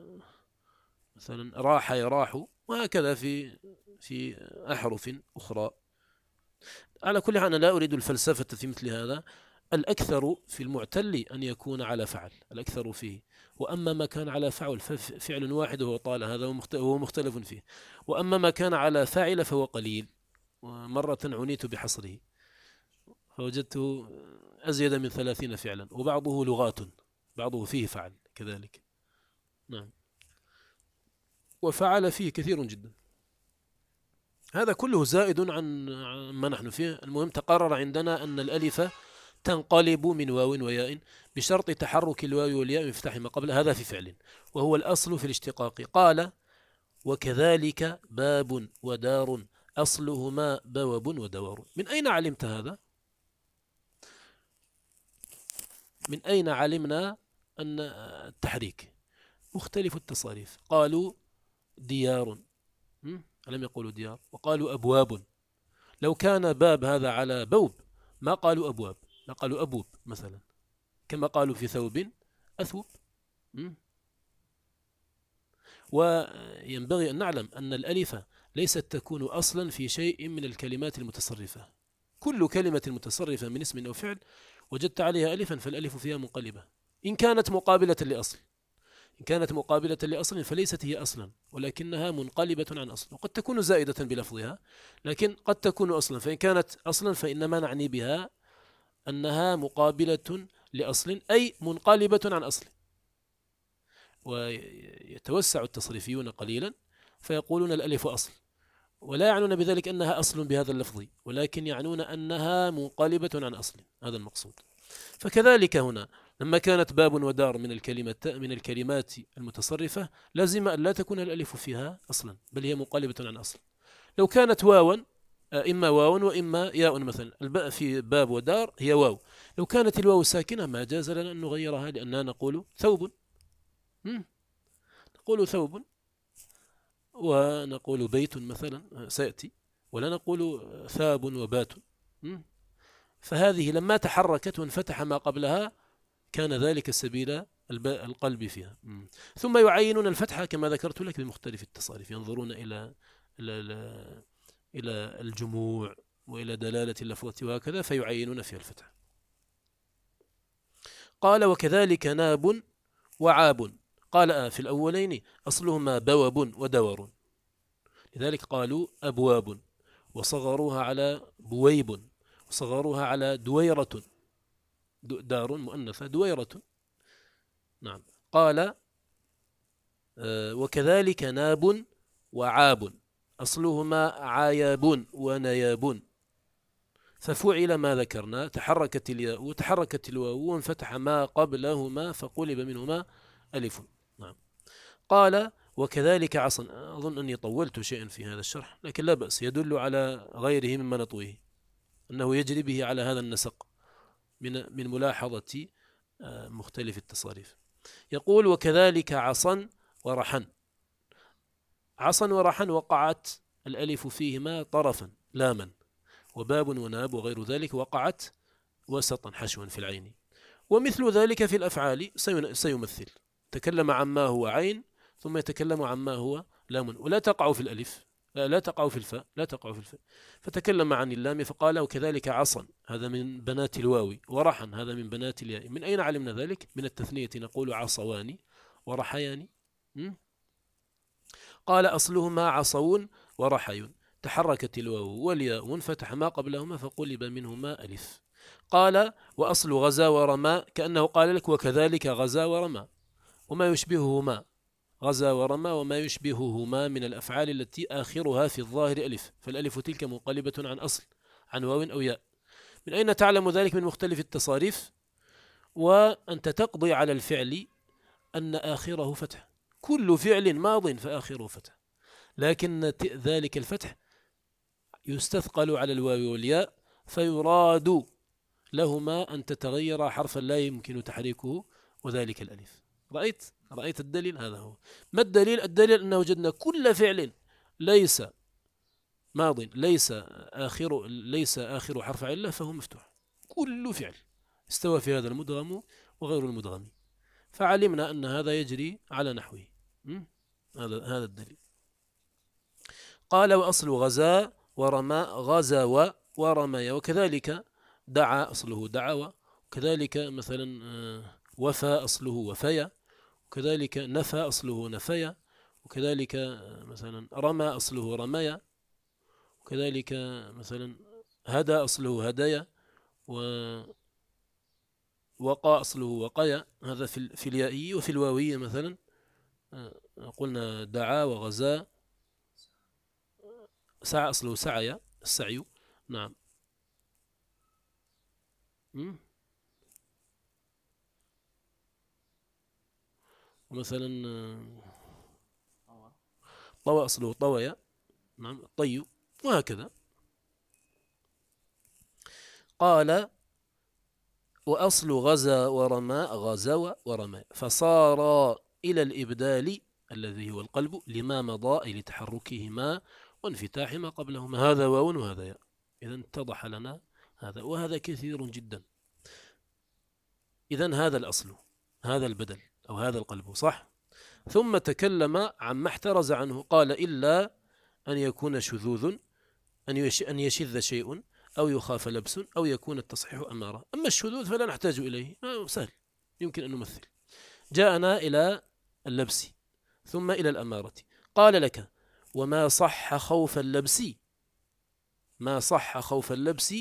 مثلا راح يراح، وهكذا في في أحرف أخرى. على كل حال أنا لا أريد الفلسفة في مثل هذا. الأكثر في المعتل أن يكون على فعل، الأكثر فيه. وأما ما كان على فعل ففعل واحد وهو طال، هذا هو مختلف فيه. وأما ما كان على فاعل فهو قليل، ومرة عنيت بحصره فوجدته أزيد من ثلاثين فعلا، وبعضه لغات، بعضه فيه فعل كذلك. نعم، وفعل فيه كثير جدا. هذا كله زائد عن ما نحن فيه. المهم تقرر عندنا أن الألف تنقلب من واو وياء بشرط تحرك الواو والياء مفتاح ما قبل، هذا في فعل، وهو الأصل في الاشتقاق. قال وكذلك باب ودار أصلهما بواب ودوار. من أين علمت هذا؟ من أين علمنا أن التحريك مختلف التصاريف؟ قالوا ديار، ألم يقولوا ديار؟ وقالوا أبواب. لو كان باب هذا على بوب ما قالوا أبواب، لا قالوا أبوب مثلا، كما قالوا في ثوب أثوب. وينبغي أن نعلم أن الألف ليست تكون أصلا في شيء من الكلمات المتصرفة. كل كلمة متصرفة من اسم أو فعل وجدت عليها ألفا فالألف فيها منقلبة إن كانت مقابلة لأصل. إن كانت مقابلة لأصل فليست هي أصلا ولكنها منقلبة عن أصل، وقد تكون زائدة بلفظها لكن قد تكون أصلا. فإن كانت أصلا فإنما نعني بها أنها مقابلة لأصل أي منقلبة عن أصل. ويتوسع التصريفيون قليلا فيقولون الألف أصل، ولا يعنون بذلك أنها أصل بهذا اللفظ ولكن يعنون أنها منقلبة عن أصل، هذا المقصود. فكذلك هنا لما كانت باب ودار من الكلمات من الكلمات المتصرفة لازم أن لا تكون الألف فيها أصلا بل هي منقلبة عن أصل. لو كانت واوا إما واو وإما ياء مثلا، الباء في باب ودار هي واو، لو كانت الواو ساكنة ما جاز لنا أن نغيرها لأننا نقول ثوب، نقول ثوب ونقول بيت مثلا سيأتي، ولا نقول ثاب وبات. فهذه لما تحركت وانفتح ما قبلها كان ذلك سبيل القلب فيها. ثم يعينون الفتحة كما ذكرت لك بمختلف التصاريف، ينظرون إلى إلى إلى الجموع وإلى دلالة اللفظة وهكذا فيعينون فيها الفتحة. قال وكذلك ناب وعاب. قال آه في الأولين أصلهما بواب ودور، لذلك قالوا أبواب وصغروها على بويب وصغروها على دويرة، دار مؤنثة دويرة. نعم. قال آه وكذلك ناب وعاب أصلهما عاياب ونياب، ففعل ما ذكرنا، تحركت الياء وتحركت الواو وانفتح ما قبلهما فقلب منهما ألف. نعم. قال وكذلك عصا. أظن أني طولت شيئا في هذا الشرح لكن لا بأس، يدل على غيره مما نطويه أنه يجري به على هذا النسق من من ملاحظة مختلف التصاريف. يقول وكذلك عصا ورحا. عصا ورحا وقعت الألف فيهما طرفا لاما، وباب وناب وغير ذلك وقعت وسطا حشوا في العين. ومثل ذلك في الأفعال سيمثل، تكلم عما هو عين ثم يتكلم عما هو لام، ولا تقع في الألف، لا, لا تقع في الفاء، لا تقع في الفاء. فتكلم عن اللام فقال وكذلك عصا هذا من بنات الواو، ورحا هذا من بنات الياء. من أين علمنا ذلك؟ من التثنية نقول عصوان ورحيان. قال أصلهما عصون ورحي، تحركت الواو والياء وانفتح ما قبلهما فقلب منهما ألف. قال وأصل غزا ورمى، كأنه قال لك وكذلك غزا ورمى وما يشبههما، غزا ورمى وما يشبههما من الأفعال التي آخرها في الظاهر ألف، فالألف تلك منقلبة عن أصل عن واو أو ياء. من أين تعلم ذلك؟ من مختلف التصاريف. وأنت تقضي على الفعل أن آخره فتح، كل فعل ماض فآخره فتح، لكن ذلك الفتح يستثقل على الواو والياء فيراد لهما أن تتغير حرفا لا يمكن تحريكه وذلك الألف. رأيت؟ رأيت الدليل؟ هذا هو. ما الدليل؟ الدليل أنه وجدنا كل فعل ليس ماض ليس آخر ليس آخر حرف علة فهو مفتوح، كل فعل استوى في هذا المدغم وغير المدغم، فعلمنا أن هذا يجري على نحوه. هذا هذا الدليل. قال وأصل غزا ورمى غزا ورمي، وكذلك دعا أصله دعوى، وكذلك مثلا وفى أصله وفيا، وكذلك نفى أصله نفيا، وكذلك مثلا رمى أصله رميا، وكذلك مثلا هدى أصله هدايا، ووقى أصله وقيا. هذا في في اليائي. وفي الواوية مثلا قلنا دعا وغزا، سعى أصله سعي السعي. نعم. مثلا طوى أصله طوي، نعم طي، وهكذا. قال وأصل غزا ورمى غزو ورمى، فصار إلى الإبدال الذي هو القلب لما مضى أي لتحركهما وانفتاح ما قبلهما. هذا واو وهذا ياء. إذن اتضح لنا هذا، وهذا كثير جدا. إذن هذا الأصل، هذا البدل أو هذا القلب، صح؟ ثم تكلم عما احترز عنه، قال إلا أن يكون شذوذ، أن يشذ شيء أو يخاف لبس أو يكون التصحيح أمارة. أما الشذوذ فلا نحتاج إليه، سهل يمكن أن نمثل. جاءنا إلى اللبس ثم إلى الأمارة. قال لك وما صح خوف اللبس، ما صح خوف اللبس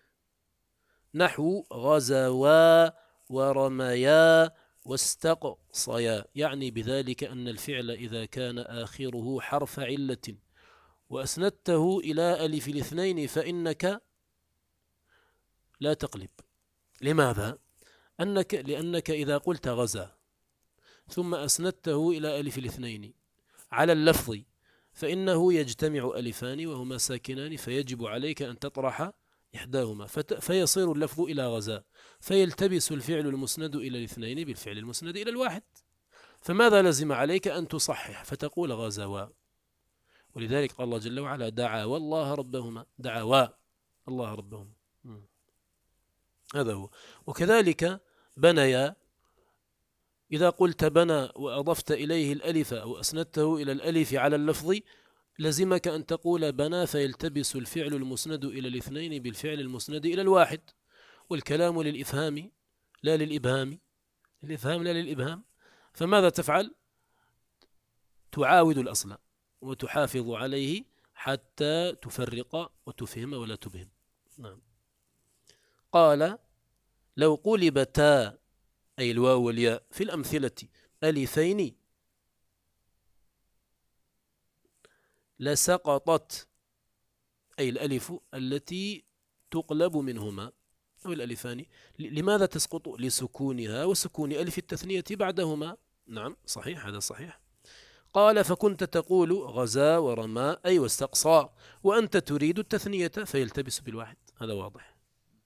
نحو غزوا ورميا واستقصيا، يعني بذلك أن الفعل إذا كان آخره حرف علة وأسندته إلى ألف الاثنين فإنك لا تقلب. لماذا؟ أنك لأنك إذا قلت غزا ثم أسندته إلى ألف الاثنين على اللفظ فإنه يجتمع ألفان وهما ساكنان، فيجب عليك أن تطرح إحداهما فيصير اللفظ إلى غزا، فيلتبس الفعل المسند إلى الاثنين بالفعل المسند إلى الواحد. فماذا لزم عليك؟ أن تصحح فتقول غزوا. ولذلك قال الله جل وعلا دعوا الله ربهما، دعوا الله ربهما. هذا هو. وكذلك بنيا، إذا قلت بنى وأضفت إليه الألف أو أسندته إلى الألف على اللفظ لزمك أن تقول بنى، فيلتبس الفعل المسند إلى الاثنين بالفعل المسند إلى الواحد. والكلام للإفهام لا للإبهام، الإفهام لا للإبهام. فماذا تفعل؟ تعاود الأصل وتحافظ عليه حتى تفرق وتفهم ولا تبهم. نعم. قال لو قلبتا أي الواو والياء في الأمثلة ألفين لسقطت، أي الألف التي تقلب منهما أو الألفان. لماذا تسقط؟ لسكونها وسكون ألف التثنية بعدهما. نعم صحيح، هذا صحيح. قال فكنت تقول غزا ورمى أي واستقصى، وأنت تريد التثنية فيلتبس بالواحد. هذا واضح.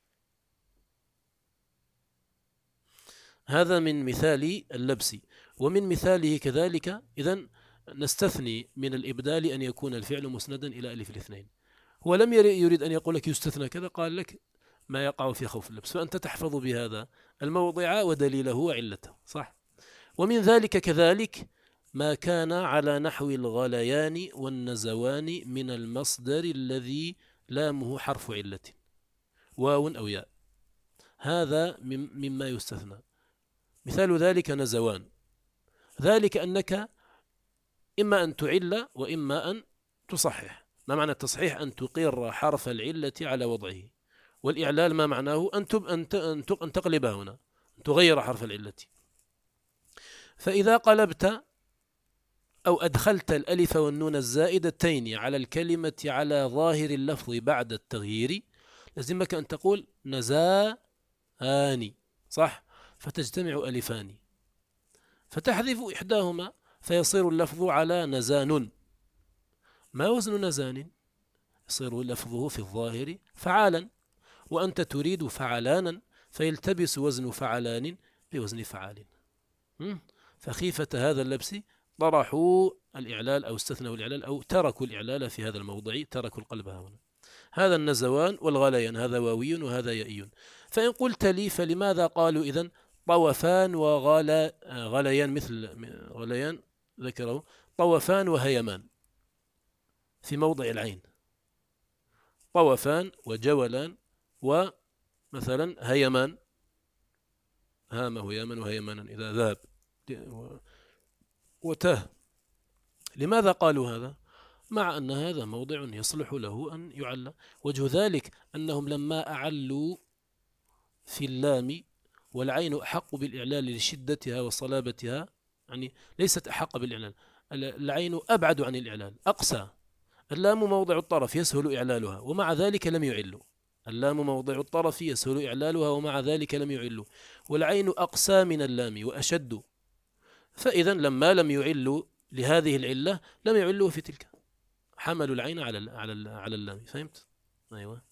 هذا من مثال اللبس. ومن مثاله كذلك إذن نستثني من الإبدال أن يكون الفعل مسندا إلى ألف الاثنين. هو لم يريد أن يقول لك يستثنى كذا، قال لك ما يقع في خوف اللبس، فأنت تحفظ بهذا الموضع ودليله وعلته، صح. ومن ذلك كذلك ما كان على نحو الغليان والنزوان من المصدر الذي لامه حرف علة واو أو ياء، هذا مما يستثنى. مثال ذلك نزوان، ذلك أنك إما أن تعل وإما أن تصحح. ما معنى التصحيح؟ أن تقر حرف العلة على وضعه، والإعلال ما معناه أن أن تقلب هنا، أن تغير حرف العلة. فإذا قلبت أو أدخلت الألف والنون الزائدتين على الكلمة على ظاهر اللفظ بعد التغيير لازمك أن تقول نزاهاني، صح؟ فتجتمع ألفان فتحذف إحداهما فيصير اللفظ على نزان. ما وزن نزان؟ يصير لفظه في الظاهر فعالا، وأنت تريد فعلانا فيلتبس وزن فعلان بوزن فعال. فخيفة هذا اللبس طرحوا الإعلال أو استثنوا الإعلال أو تركوا الإعلال في هذا الموضع، تركوا القلب هنا. هذا النزوان والغليان، هذا واوي وهذا يائي. فإن قلت لي فلماذا قالوا إذن طوفان وغليان؟ مثل غليان ذكره طوفان وهيمان في موضع العين، طوفان وجولان ومثلا هيمان، هامه يمن وهيمانا إذا ذهب وته. لماذا قالوا هذا؟ مع أن هذا موضع يصلح له أن يعلى. وجه ذلك أنهم لما أعلوا في اللام والعين أحق بالإعلال لشدتها وصلابتها، يعني ليست أحق بالإعلال، العين أبعد عن الإعلال أقسى. اللام موضع الطرف يسهل إعلالها ومع ذلك لم يعلوا. اللام موضع الطرف يسهل إعلالها ومع ذلك لم يعلوا، والعين أقسى من اللام وأشد. فإذا لما لم يعلوا لهذه العلة لم يعلوه في تلك، حملوا العين على ال على ال على اللام. فهمت؟ أيوة.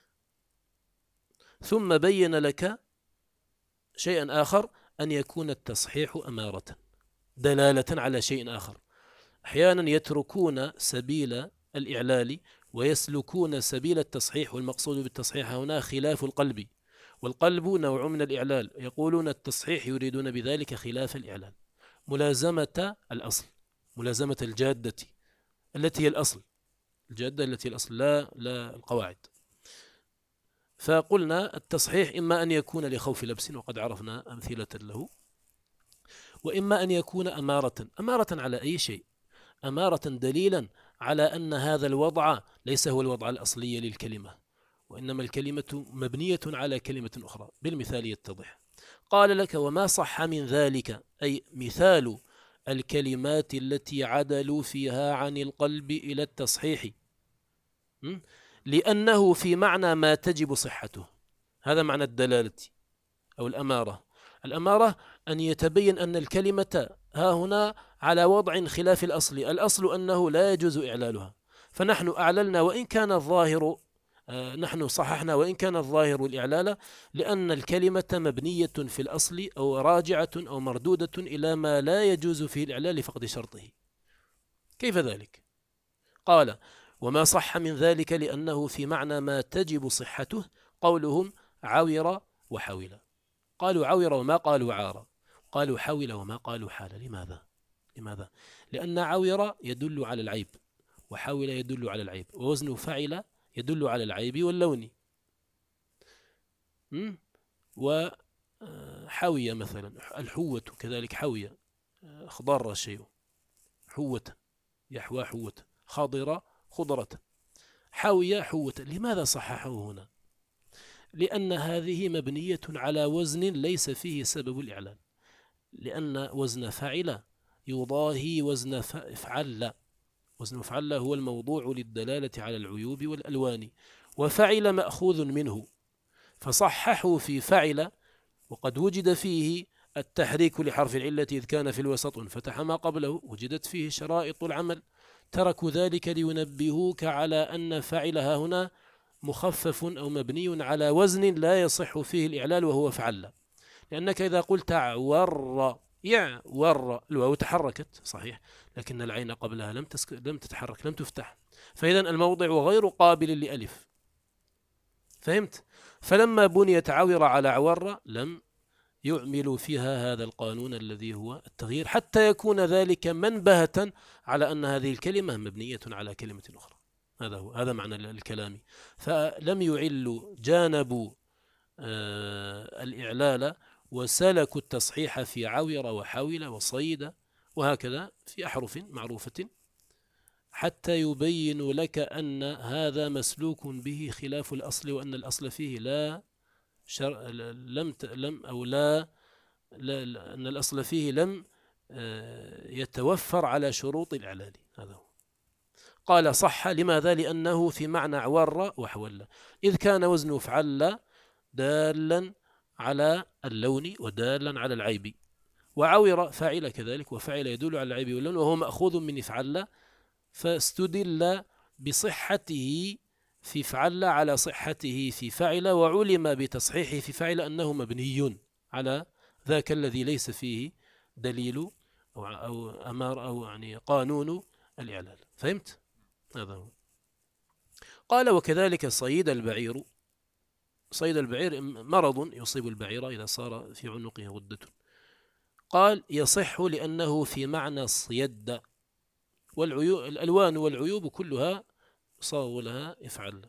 ثم بين لك شيئا آخر، أن يكون التصحيح أمارة دلالة على شيء آخر. أحيانا يتركون سبيل الإعلال ويسلكون سبيل التصحيح، والمقصود بالتصحيح هنا خلاف القلب، والقلب نوع من الإعلال، يقولون التصحيح يريدون بذلك خلاف الإعلال، ملازمة الأصل، ملازمة الجادة التي هي الأصل، الجادة التي هي الأصل، لا لا القواعد. فقلنا التصحيح إما أن يكون لخوف لبس، وقد عرفنا أمثلة له، وإما أن يكون أمارة. أمارة على أي شيء؟ أمارة دليلا على أن هذا الوضع ليس هو الوضع الأصلي للكلمة، وإنما الكلمة مبنية على كلمة أخرى. بالمثال يتضح. قال لك: وما صح من ذلك، أي مثال الكلمات التي عدلوا فيها عن القلب إلى التصحيح، لأنه في معنى ما تجب صحته. هذا معنى الدلالة أو الأمارة. الأمارة أن يتبين أن الكلمة ها هنا على وضع خلاف الأصل، الأصل أنه لا يجوز إعلالها، فنحن أعللنا وإن كان الظاهر آه نحن صححنا وإن كان الظاهر الإعلال، لأن الكلمة مبنية في الأصل أو راجعة أو مردودة إلى ما لا يجوز فيه الإعلال لفقد شرطه. كيف ذلك؟ قال: وما صح من ذلك لأنه في معنى ما تجب صحته. قولهم عور وحول، قالوا عور وما قالوا عار، قالوا حول وما قالوا حال. لماذا؟ لماذا؟ لأن عور يدل على العيب، وحول يدل على العيب، ووزن فعل يدل على العيب واللون. وحوية مثلا، الحوة كذلك، حوية خضر الشيء، حوة يحوى حوة، خضرة خضرة، حوية حوة. لماذا صححه هنا؟ لأن هذه مبنية على وزن ليس فيه سبب الإعلان، لأن وزن فعل يضاهي وزن فعل، وزن فعل هو الموضوع للدلالة على العيوب والألوان، وفعل مأخوذ منه، فصححوا في فعل وقد وجد فيه التحريك لحرف العلة إذ كان في الوسط انفتح ما قبله، وجدت فيه شرائط العمل، تركوا ذلك لينبهوك على أن فعلها هنا مخفف أو مبني على وزن لا يصح فيه الإعلال وهو فعل. لأنك إذا قلت عور يعور، الواو تحركت صحيح، لكن العين قبلها لم تسك... لم تتحرك، لم تفتح، فإذا الموضع غير قابل لألف. فهمت؟ فلما بنيت عور على عور لم يعملوا فيها هذا القانون الذي هو التغيير، حتى يكون ذلك منبهة على أن هذه الكلمة مبنية على كلمة أخرى. هذا هو، هذا معنى الكلام. فلم يعلوا، جانبوا آه الإعلال، وسلكوا التصحيح في عور وحول وصيد وهكذا في أحرف معروفة، حتى يبين لك أن هذا مسلوك به خلاف الأصل، وأن الأصل فيه لا شر... لم ت... لم أو لا... لا أن الأصل فيه لم يتوفر على شروط الإعلال. هذا هو. قال: صح. لماذا؟ لأنه في معنى عور وحول، إذ كان وزن فعل دالا على اللون ودالا على العيب، وعور فاعل كذلك، وفاعل يدل على العيب واللون، وهو مأخوذ من فعل، فاستدل بصحته في فعل على صحته في فعل، وعلم بتصحيحه في فعل أنه مبني على ذاك الذي ليس فيه دليل أو, أو أمار أو يعني قانون الإعلال. فهمت؟ هذا هو. قال: وكذلك صيد البعير. صيد البعير مرض يصيب البعير إذا صار في عنقه غدة. قال: يصح لأنه في معنى الصيد، والعيوب الألوان والعيوب كلها صاغ لها افعل.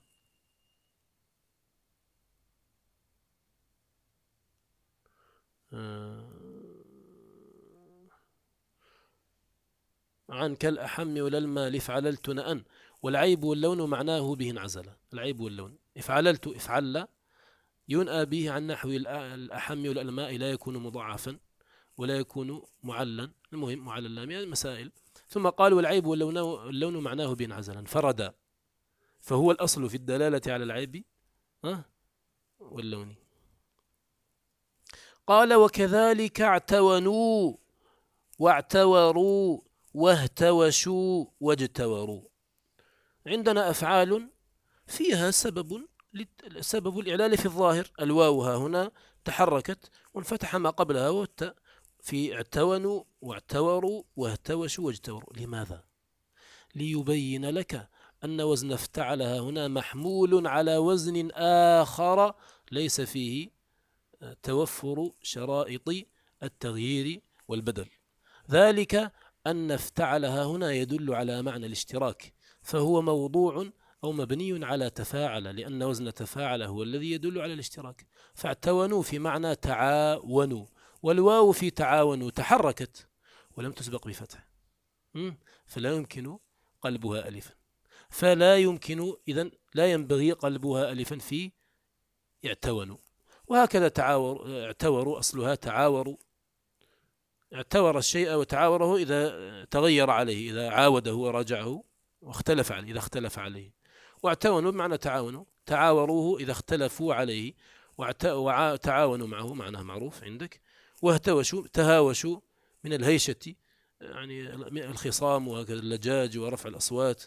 عن كالأحم وللما لفعللت نأن، والعيب واللون معناه به انعزل. العيب واللون افعللت افعل ينأى به عن نحو الأحم والألماء، لا يكون مضاعفا ولا يكون معلا، المهم معلل اللام، يعني مسائل. ثم قال: والعيب واللون اللون معناه بانعزلا فردا، فهو الأصل في الدلالة على العيب واللون. قال: وكذلك اعتونوا واعتوروا واهتوشوا واجتوروا. عندنا أفعال فيها سبب سبب الإعلال في الظاهر، الواو ها هنا تحركت وانفتح ما قبلها والت في اعتونوا واعتوروا واهتوشوا واجتوروا. لماذا؟ ليبين لك أن وزن افتعلها هنا محمول على وزن آخر ليس فيه توفر شرائط التغيير والبدل، ذلك أن افتعلها هنا يدل على معنى الاشتراك، فهو موضوع أو مبني على تفاعل، لأن وزن تفاعل هو الذي يدل على الاشتراك. فاعتونوا في معنى تعاونوا، والواو في تعاونوا تحركت ولم تسبق بفتح، فلا يمكن قلبها ألفا، فلا يمكن إذن لا ينبغي قلبها ألفا في اعتونوا. وهكذا تعاور اعتوروا أصلها تعاوروا، اعتور الشيء وتعاوره إذا تغير عليه، إذا عاوده وراجعه واختلف عليه، إذا اختلف عليه. واعتونوا بمعنى تعاونوا، تعاوروه إذا اختلفوا عليه وتعاونوا معه، معناه معروف عندك. واهتوشوا تهاوشوا من الهيشة، يعني الخصام وهكذا، اللجاج ورفع الأصوات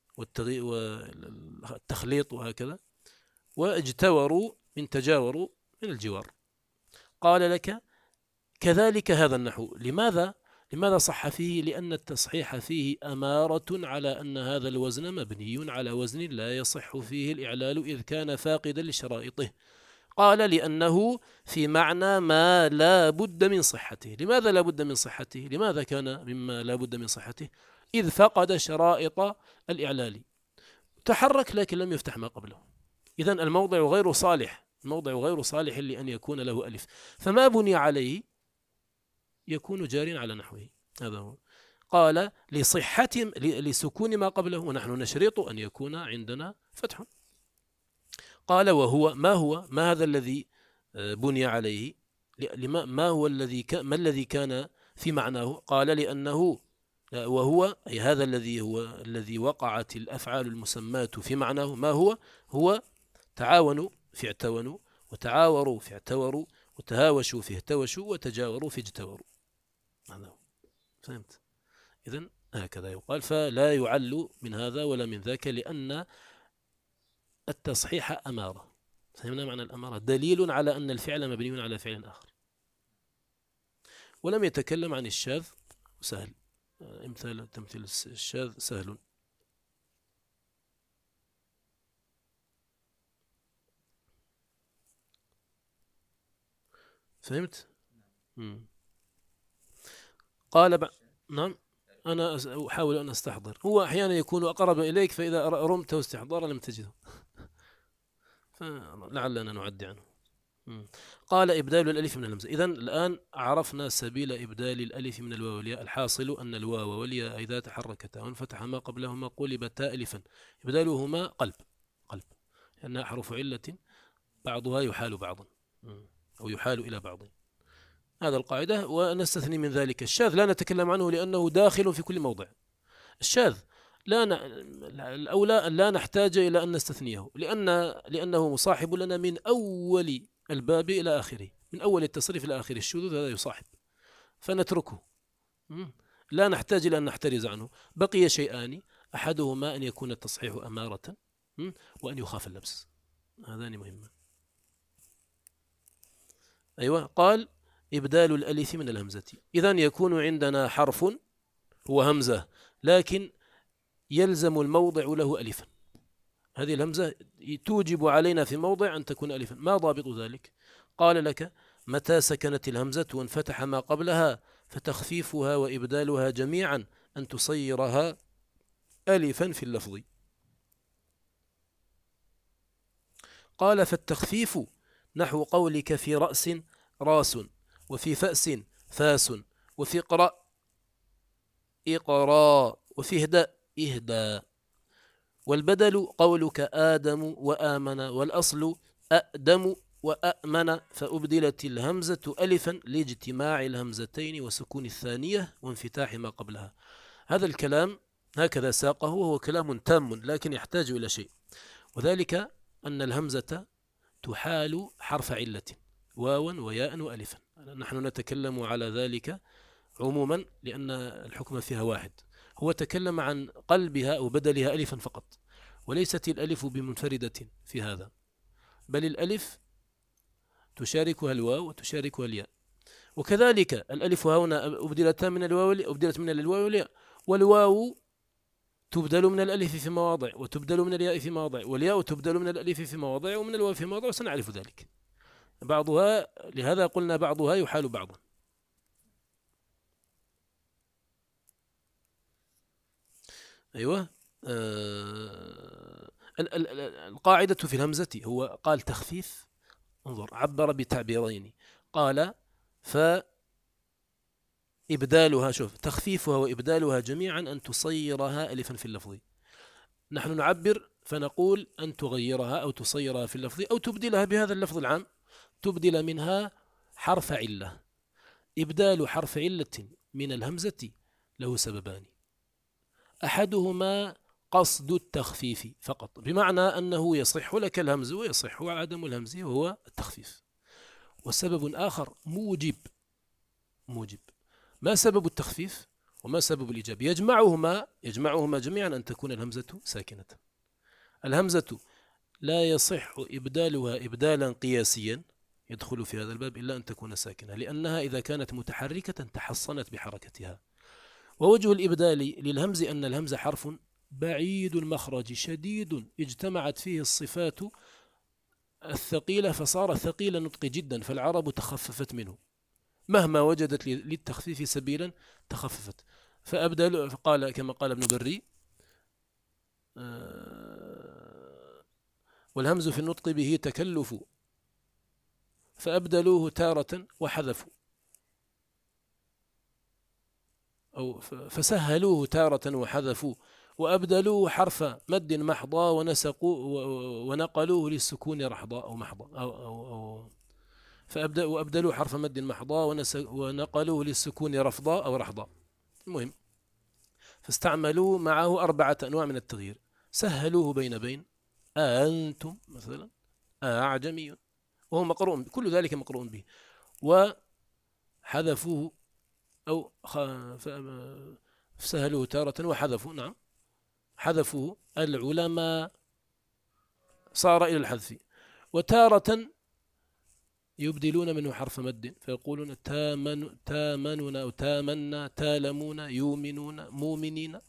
والتخليط وهكذا. واجتوروا من تجاوروا من الجوار. قال لك كذلك هذا النحو. لماذا؟ لماذا صح فيه؟ لأن التصحيح فيه أمارة على أن هذا الوزن مبني على وزن لا يصح فيه الإعلال إذ كان فاقدا لشرائطه. قال لأنه في معنى ما لا بد من صحته. لماذا لا بد من صحته؟ لماذا كان مما لا بد من صحته؟ إذ فقد شرائط الإعلال، تحرك لكن لم يفتح ما قبله. إذن الموضع غير صالح، الموضع غير صالح لأن يكون له ألف، فما بني عليه يكون جاري على نحوه. هذا هو. قال لصحة لسكون ما قبله، ونحن نشرط أن يكون عندنا فتح. قال وهو ما هو ما هذا الذي بني عليه؟ لما ما هو الذي ما الذي كان في معناه؟ قال لأنه وهو أي هذا الذي هو الذي وقعت الأفعال المسماة في معناه. ما هو؟ هو تعاونوا في اعتونوا، وتعاوروا في اعتوروا، وتهاوشوا في اهتوشوا، وتجاوروا في اجتوروا. هذا فهمت؟ إذن هكذا يقال. فلا يعل من هذا ولا من ذاك، لأن التصحيح أمارة. فهمنا معنى الأمارة؟ دليل على أن الفعل مبني على فعل آخر. ولم يتكلم عن الشاذ، سهل. امثال تمثيل الشاذ سهل. فهمت؟ مم. قال ب... نعم، أنا أحاول أن أستحضر. هو أحيانا يكون أقرب إليك، فإذا رمت استحضارا لم تجده، فلعلنا نعدي عنه. مم. قال إبدال الألف من الهمزة. إذن الآن عرفنا سبيل إبدال الألف من الواو والياء. الحاصل أن الواو والياء إذا تحركتا وانفتح ما قبلهما قلبتا ألفا، إبدالهما قلب قلب، لأنها حرف علة بعضها يحال بعضا أو يحال إلى بعض. هذا القاعدة. ونستثني من ذلك الشاذ، لا نتكلم عنه لأنه داخل في كل موضع. الشاذ لا ن... الأولى أن لا نحتاج إلى أن نستثنيه، لأن لأنه مصاحب لنا من أول الباب إلى آخره، من أول التصريف إلى آخره. الشذوذ هذا يصاحب، فنتركه، لا نحتاج إلى أن نحترز عنه. بقي شيئان، أحدهما أن يكون التصحيح أمارة، وأن يخاف اللبس. هذان مهمان. أيوة. قال إبدال الألف من الهمزة. إذن يكون عندنا حرف هو همزة، لكن يلزم الموضع له ألفا. هذه الهمزة توجب علينا في موضع أن تكون ألفا. ما ضابط ذلك؟ قال لك متى سكنت الهمزة وانفتح ما قبلها، فتخفيفها وإبدالها جميعا أن تصيرها ألفا في اللفظ. قال فالتخفيف نحو قولك في رأس راس، وفي فأس فاس، وفي قرأ إقراء، وفي اهدأ إهدى. والبدل قولك آدم وآمن، والأصل أأدم وأأمن، فأبدلت الهمزة ألفا لاجتماع الهمزتين وسكون الثانية وانفتاح ما قبلها. هذا الكلام هكذا ساقه، وهو كلام تام لكن يحتاج إلى شيء، وذلك أن الهمزة تحال حرف علة، واوا وياء وألفا. نحن نتكلم على ذلك عموما لأن الحكم فيها واحد. هو تكلم عن قلبها أو بدلها ألفا فقط، وليست الألف بمنفردة في هذا، بل الألف تشاركها الواو وتشاركها الياء. وكذلك الألف هنا أبدلت من الواو أبدلت من الواو والياء، والواو تبدل من الألف في مواضع وتبدل من الياء في مواضع، والياء تبدل من الألف في مواضع ومن الواو في مواضع، وسنعرف ذلك. بعضها لهذا قلنا بعضها يحال بعضا. أيوة. آه القاعدة في الهمزة، هو قال تخفيف، انظر عبر بتعبيرين، قال فإبدالها، شوف تخفيفها وإبدالها جميعا أن تصيرها ألفا في اللفظ. نحن نعبر فنقول أن تغيرها أو تصيرها في اللفظ أو تبدلها بهذا اللفظ العام، تبدل منها حرف علة. إبدال حرف علة من الهمزة له سببان، أحدهما قصد التخفيف فقط، بمعنى أنه يصح لك الهمز ويصح عدم الهمز وهو التخفيف. وسبب آخر موجب. موجب ما سبب التخفيف وما سبب الإيجاب؟ يجمعهما يجمعهما جميعا أن تكون الهمزة ساكنة. الهمزة لا يصح إبدالها إبدالا قياسيا يدخل في هذا الباب إلا أن تكون ساكنة، لأنها إذا كانت متحركة تحصنت بحركتها. ووجه الإبدال للهمز أن الهمز حرف بعيد المخرج شديد اجتمعت فيه الصفات الثقيلة فصار ثقيل النطق جدا، فالعرب تخففت منه، مهما وجدت للتخفيف سبيلا تخففت. فأبدل، فقال كما قال ابن بري: والهمز في النطق به تكلف، فأبدلوه تارة وحذفوا، أو فسهلوه تارة وحذفوا، وأبدلوه حرف مد محضا ونسقوا ونقلوه للسكون رحضا أو محضا أو أو أو وأبدلوه حرف مد محضا ونقلوه للسكون رفضا أو رحضا. المهم فاستعملوا معه أربعة أنواع من التغيير. سهلوه بين بين، أنتم مثلا، أعجمي، وهو مقروء، كل ذلك مقروء به. وحذفوه أو سهلوه تارة وحذفوا، نعم حذفوه العلماء صار إلى الحذف. وتارة يبدلون منه حرف مد فيقولون تامن تامنون أو تامنا تالمون يؤمنون مؤمنين،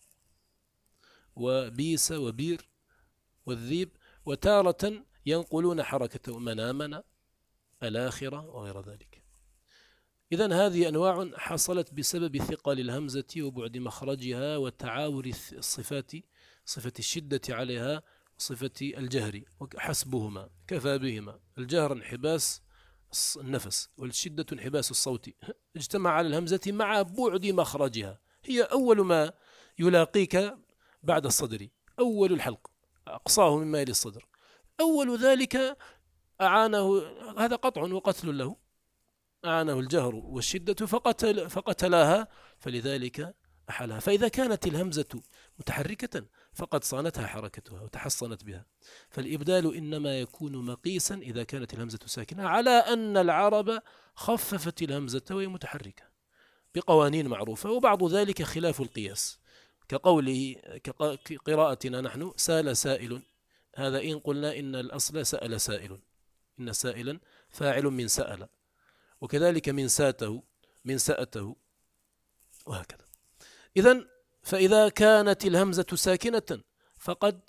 وبيس وبير والذيب. وتارة ينقلون حركة منامنا الآخرة وغير ذلك. إذن هذه أنواع حصلت بسبب ثقل الهمزة وبعد مخرجها وتعاور الصفات، صفة الشدة عليها وصفة الجهر، وحسبهما كفى بهما. الجهر انحباس النفس والشدة انحباس الصوت، اجتمع على الهمزة مع بعد مخرجها. هي أول ما يلاقيك بعد الصدر، أول الحلق أقصاه مما يلي الصدر، أول ذلك أعانه، هذا قطع وقتل له، أعانه الجهر والشدة فقتل فقتلاها، فلذلك أحلها. فإذا كانت الهمزة متحركة فقد صانتها حركتها وتحصنت بها. فالإبدال إنما يكون مقيسا إذا كانت الهمزة ساكنة، على أن العرب خففت الهمزة وهي متحركة بقوانين معروفة، وبعض ذلك خلاف القياس، كقوله كقراءتنا نحن سال سائل، هذا إن قلنا إن الأصل سأل سائل، إن سائلا فاعل من سأل، وكذلك من ساته من سأته، وهكذا. إذن فإذا كانت الهمزة ساكنة فقد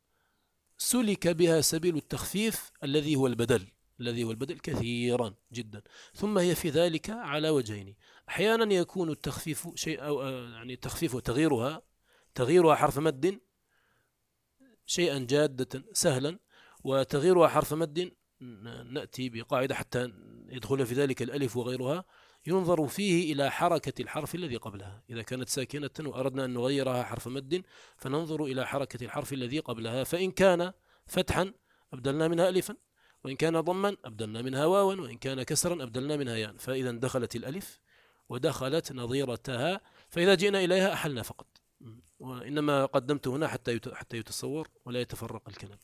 سلك بها سبيل التخفيف الذي هو البدل الذي هو البدل كثيرا جدا. ثم هي في ذلك على وجهين: أحيانا يكون التخفيف شيء أو يعني التخفيف وتغييرها تغييرها حرف مد شيئا جادة سهلا، وتغييرها حرف مد نأتي بقاعدة حتى يدخل في ذلك الألف وغيرها، ينظر فيه إلى حركة الحرف الذي قبلها. إذا كانت ساكنة وأردنا أن نغيرها حرف مد فننظر إلى حركة الحرف الذي قبلها، فإن كان فتحا أبدلنا منها ألفا، وإن كان ضما أبدلنا منها واوا، وإن كان كسرا أبدلنا منها ياء. فإذا دخلت الألف ودخلت نظيرتها، فإذا جئنا إليها أحلنا فقط. وإنما قدمت هنا حتى حتى يتصور ولا يتفرق الكلام.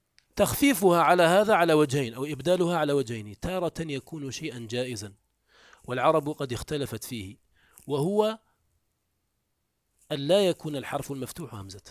تخفيفها على هذا على وجهين، أو إبدالها على وجهين: تارة يكون شيئا جائزا، والعرب قد اختلفت فيه، وهو أن لا يكون الحرف المفتوح همزة.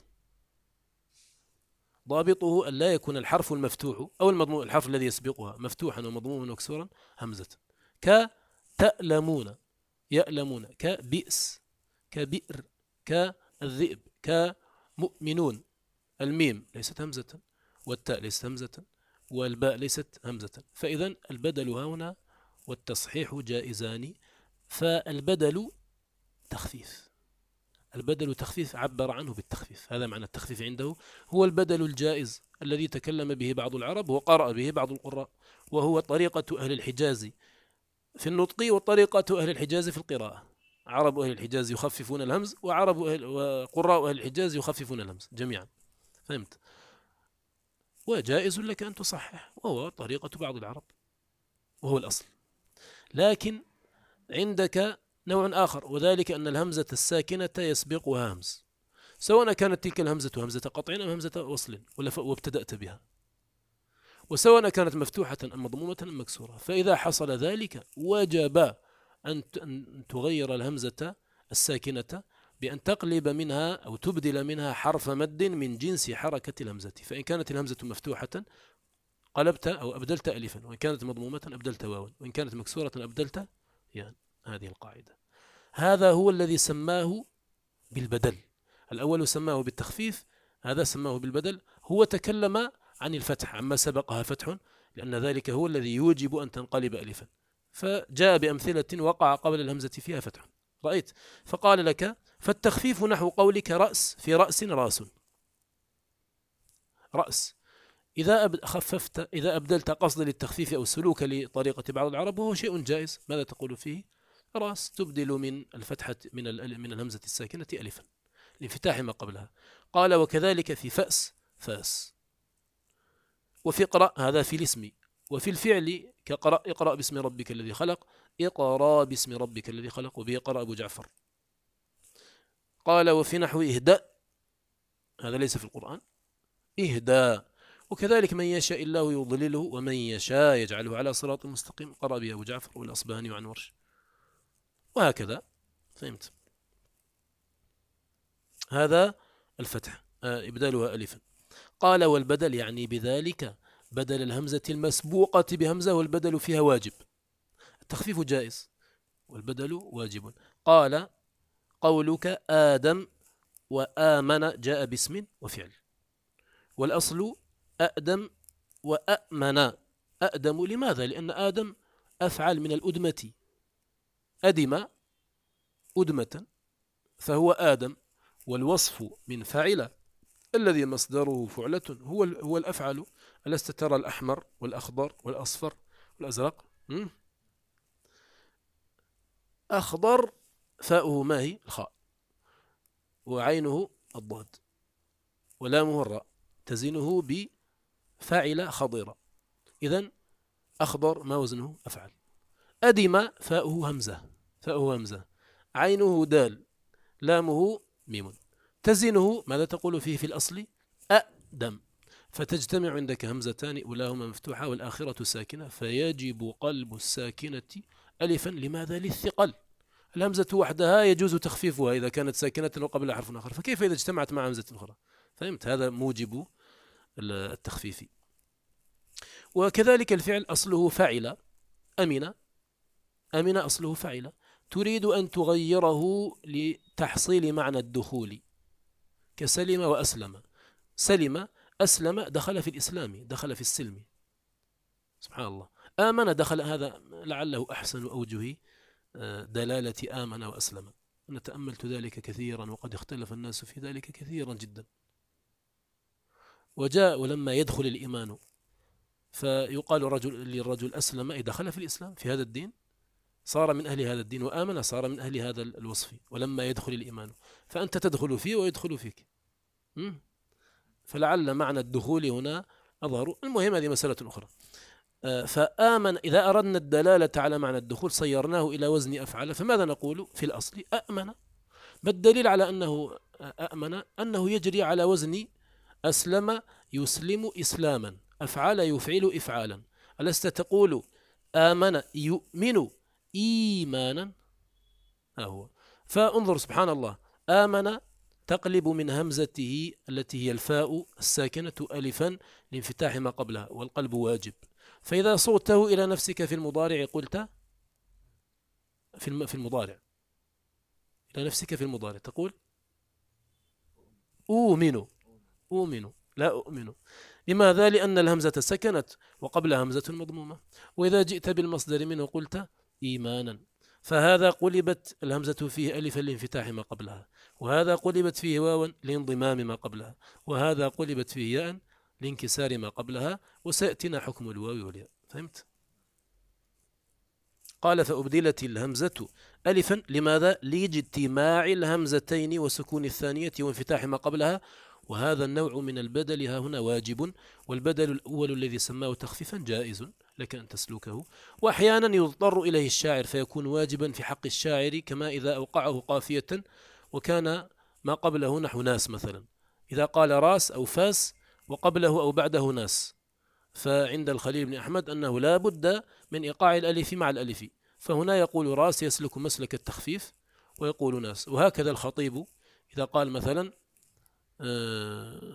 ضابطه أن لا يكون الحرف المفتوح أو المضموم الحرف الذي يسبقها مفتوحا ومضموما ومكسورا همزة، كتألمون يألمون، كبئس كبئر كالذئب كمؤمنون. الميم ليست همزة، والتاء ليست همزة، والباء ليست همزة، فإذا البدل هنا والتصحيح جائزان. فالبدل تخفيف، البدل تخفيف عبر عنه بالتخفيف، هذا معنى التخفيف عنده، هو البدل الجائز الذي تكلم به بعض العرب وقرأ به بعض القراء، وهو طريقة أهل الحجاز في النطق وطريقة أهل الحجاز في القراءة. عرب أهل الحجاز يخففون الهمز، وعرب أهل وقراء أهل الحجاز يخففون الهمز جميعا، فهمت؟ وجائز لك أن تصحح، وهو طريقة بعض العرب وهو الأصل. لكن عندك نوع آخر، وذلك أن الهمزة الساكنة يسبقها همز، سواء كانت تلك الهمزة همزة قطع أم همزة وصل وابتدأت بها، وسواء كانت مفتوحة أم مضمومة أم مكسورة. فإذا حصل ذلك وجب أن تغير الهمزة الساكنة بأن تقلب منها أو تبدل منها حرف مد من جنس حركة الهمزة. فإن كانت الهمزة مفتوحة قلبت أو أبدلت ألفا، وإن كانت مضمومة أبدلت واوا، وإن كانت مكسورة أبدلت يعني. هذه القاعدة. هذا هو الذي سماه بالبدل. الأول سماه بالتخفيف، هذا سماه بالبدل. هو تكلم عن الفتح عما سبقها فتح، لأن ذلك هو الذي يوجب أن تنقلب ألفا، فجاء بأمثلة وقع قبل الهمزة فيها فتح، رأيت؟ فقال لك فالتخفيف نحو قولك رأس في رأس راس، رأس إذا خففت، إذا أبدلت قصد للتخفيف أو السلوك لطريقة بعض العرب وهو شيء جائز، ماذا تقول فيه؟ رأس تبدل من الفتحة من من الهمزة الساكنة ألفا لانفتاح ما قبلها. قال وكذلك في فأس فاس، وفي اقرأ هذا في الاسم، وفي الفعل كقرأ اقرأ باسم ربك الذي خلق، اقرأ باسم ربك الذي خلق، وبه قرأ أبو جعفر. قال وفي نحو اهدأ، هذا ليس في القرآن، اهدأ. وكذلك من يشاء الله يضلله ومن يشاء يجعله على صراط مستقيم، قرأ به أبو جعفر والأصبهاني وعن ورش، وهكذا. فهمت؟ هذا الفتح إبدالها ألفا. قال والبدل يعني بذلك بدل الهمزة المسبوقة بهمزة، والبدل فيها واجب، التخفيف جائز والبدل واجب. قال قولك آدم وآمن جاء باسم وفعل، والأصل أأدم وأأمن. أأدم لماذا؟ لأن آدم أفعل من الأدمة، أدم أدمة فهو آدم، والوصف من فعل الذي مصدره فعلة هو هو الأفعل. ألست ترى الأحمر والأخضر والأصفر والأزرق؟ أخضر فاؤه ما هي؟ الخاء، وعينه الضاد، ولامه الراء، تزنه بفاعل خضرة، إذن أخضر ما وزنه أفعل. أدم فاؤه همزة، فاؤه همزة، عينه دال، لامه ميم، تزنه ماذا تقول فيه في الأصل؟ أدم. فتجتمع عندك همزتان أولاهما مفتوحة والآخرة ساكنة، فيجب قلب الساكنة ألفا. لماذا؟ للثقل. الهمزة وحدها يجوز تخفيفها إذا كانت ساكنة وقبل حرف آخر، فكيف إذا اجتمعت مع همزة أخرى؟ فهمت؟ هذا موجب التخفيف. وكذلك الفعل أصله فعل، أمن، أمن أصله فعل، تريد أن تغيره لتحصيل معنى الدخول، كسلم وأسلم. سلم أسلم دخل في الإسلام، دخل في السلم، سبحان الله. آمن دخل، هذا لعله أحسن أوجه دلالة آمن وأسلم. أنا تأملت ذلك كثيرا، وقد اختلف الناس في ذلك كثيرا جدا. وجاء ولما يدخل الإيمان فيقال رجل للرجل أسلم أي دخل في الإسلام، في هذا الدين، صار من أهل هذا الدين، وآمن صار من أهل هذا الوصف. ولما يدخل الإيمان فأنت تدخل فيه ويدخل فيك، فلعل معنى الدخول هنا أظهر. المهم هذه مسألة أخرى. فآمن إذا أردنا الدلالة على معنى الدخول صيرناه إلى وزن أفعل، فماذا نقول في الأصل؟ أأمن. ما الدليل على أنه أأمن؟ أنه يجري على وزن أسلم يسلم إسلاما، أفعل يفعل إفعالا. ألست تقول آمن يؤمن إيمانا. ها هو. فانظر سبحان الله، آمن تقلب من همزته التي هي الفاء الساكنة ألفا لانفتاح ما قبلها، والقلب واجب. فإذا صوته إلى نفسك في المضارع قلت في في المضارع إلى نفسك في المضارع تقول أؤمن، أؤمن لا أؤمن. لماذا؟ لأن الهمزة سكنت وقبلها همزة مضمومة. وإذا جئت بالمصدر منه قلت إيمانا، فهذا قلبت الهمزة فيه ألفا لانفتاح ما قبلها، وهذا قلبت فيه واوا لانضمام ما قبلها، وهذا قلبت فيه ياء لانكسار ما قبلها، وسيأتينا حكم الواو والياء. فهمت؟ قال فأبدلت الهمزة ألفا. لماذا؟ لاجتماع الهمزتين وسكون الثانية وانفتاح ما قبلها، وهذا النوع من البدل ها هنا واجب، والبدل الأول الذي سماه تخفيفا جائز لك أن تسلكه، وأحيانا يضطر إليه الشاعر فيكون واجبا في حق الشاعر، كما إذا أوقعه قافية وكان ما قبله نحو ناس مثلا، إذا قال راس أو فاس وقبله أو بعده ناس، فعند الخليل بن أحمد أنه لا بد من إيقاع الألف مع الألف، فهنا يقول راس يسلك مسلك التخفيف ويقول ناس. وهكذا الخطيب إذا قال مثلا آه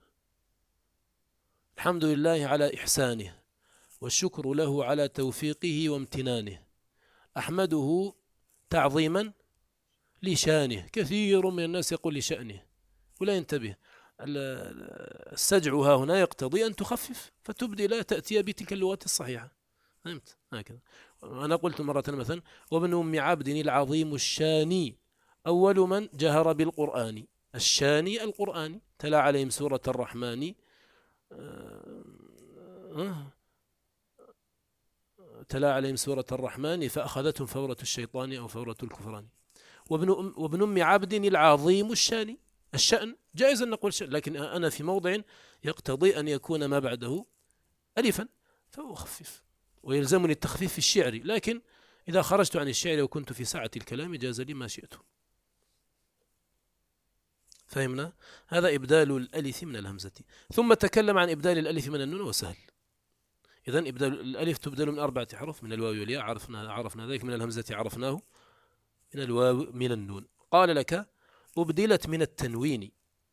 الحمد لله على إحسانه والشكر له على توفيقه وامتنانه، أحمده تعظيما لشانه. كثير من الناس يقول لشأنه ولا ينتبه. السجع ها هنا يقتضي أن تخفف فتبدي لا تأتي بتلك اللغات الصحيحة. فهمت؟ هكذا. أنا قلت مرة مثلا وابن أم عبد العظيم الشاني أول من جهر بالقرآن. الشاني القرآن، تلا عليهم سورة الرحمن تلا عليهم سورة الرحمن فأخذتهم فورة الشيطان أو فورة الكفران. وابن أم, وابن أم عبد العظيم الشاني، الشأن جائز أن نقول شأن، لكن أنا في موضع يقتضي أن يكون ما بعده ألفا فأخفف، ويلزمني التخفيف في الشعر، لكن إذا خرجت عن الشعر وكنت في ساعة الكلام جاز لي ما شئت. فهمنا؟ هذا إبدال الألف من الهمزة. ثم تكلم عن إبدال الألف من النون، وسهل. إذن إبدال الألف تبدل من أربعة حروف، من الواو والياء عرفنا عرفنا ذلك، من الهمزة عرفناه، من الواو من النون. قال لك أبدلت من التنوين.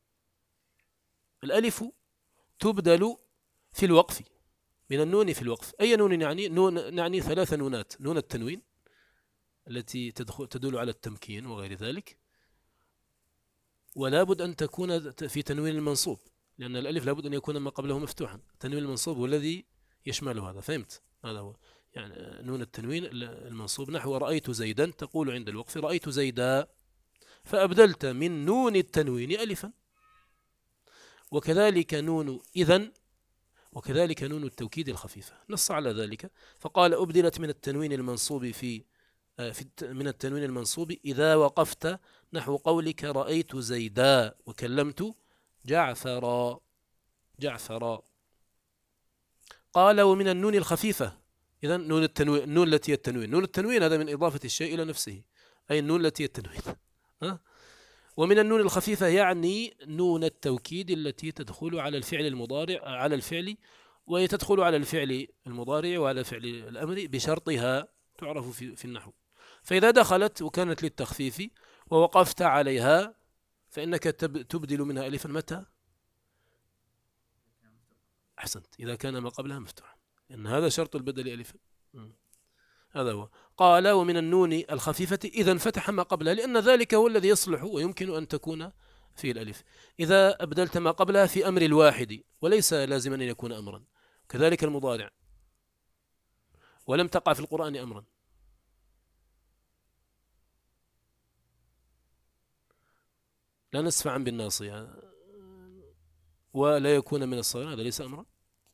الألف تبدل في الوقف من النون في الوقف. أي نون يعني؟ نون نعني ثلاث نونات: نون التنوين التي تدخل تدل على التمكين وغير ذلك، ولا بد أن تكون في تنوين المنصوب، لأن الألف لابد أن يكون ما قبله مفتوحا. تنوين المنصوب هو الذي يشمل هذا. فهمت؟ هذا هو يعني نون التنوين المنصوب، نحو رأيت زيدا تقول عند الوقف رأيت زيدا، فأبدلت من نون التنوين ألفا. وكذلك نون إذن، وكذلك نون التوكيد الخفيفة، نص على ذلك فقال أبدلت من التنوين المنصوب في, في من التنوين المنصوب إذا وقفت نحو قولك رأيت زيدا وكلمت جعفرا جعفرا. قال ومن النون الخفيفة. إذن نون التنوين، النون التي التنوين، نون التنوين هذا من إضافة الشيء إلى نفسه، أي النون التي التنوين. ها؟ ومن النون الخفيفة يعني نون التوكيد التي تدخل على الفعل المضارع، على الفعل، وهي تدخل على الفعل المضارع وعلى فعل الأمر بشرطها تعرف في, في النحو. فإذا دخلت وكانت للتخفيف ووقفت عليها فإنك تبدل منها ألفا متى؟ أحسنت، إذا كان ما قبلها مفتوحا، لأن هذا شرط البدل ألفا. هذا هو. قال ومن النون الخفيفة إذا انفتح ما قبلها، لأن ذلك هو الذي يصلح ويمكن أن تكون فيه الألف. إذا أبدلت ما قبلها في أمر الواحد وليس لازما أن يكون أمرا، كذلك المضارع، ولم تقع في القرآن أمرا. لا نسفعا بالناصية ولا يكون من الصغير، هذا ليس أمرا،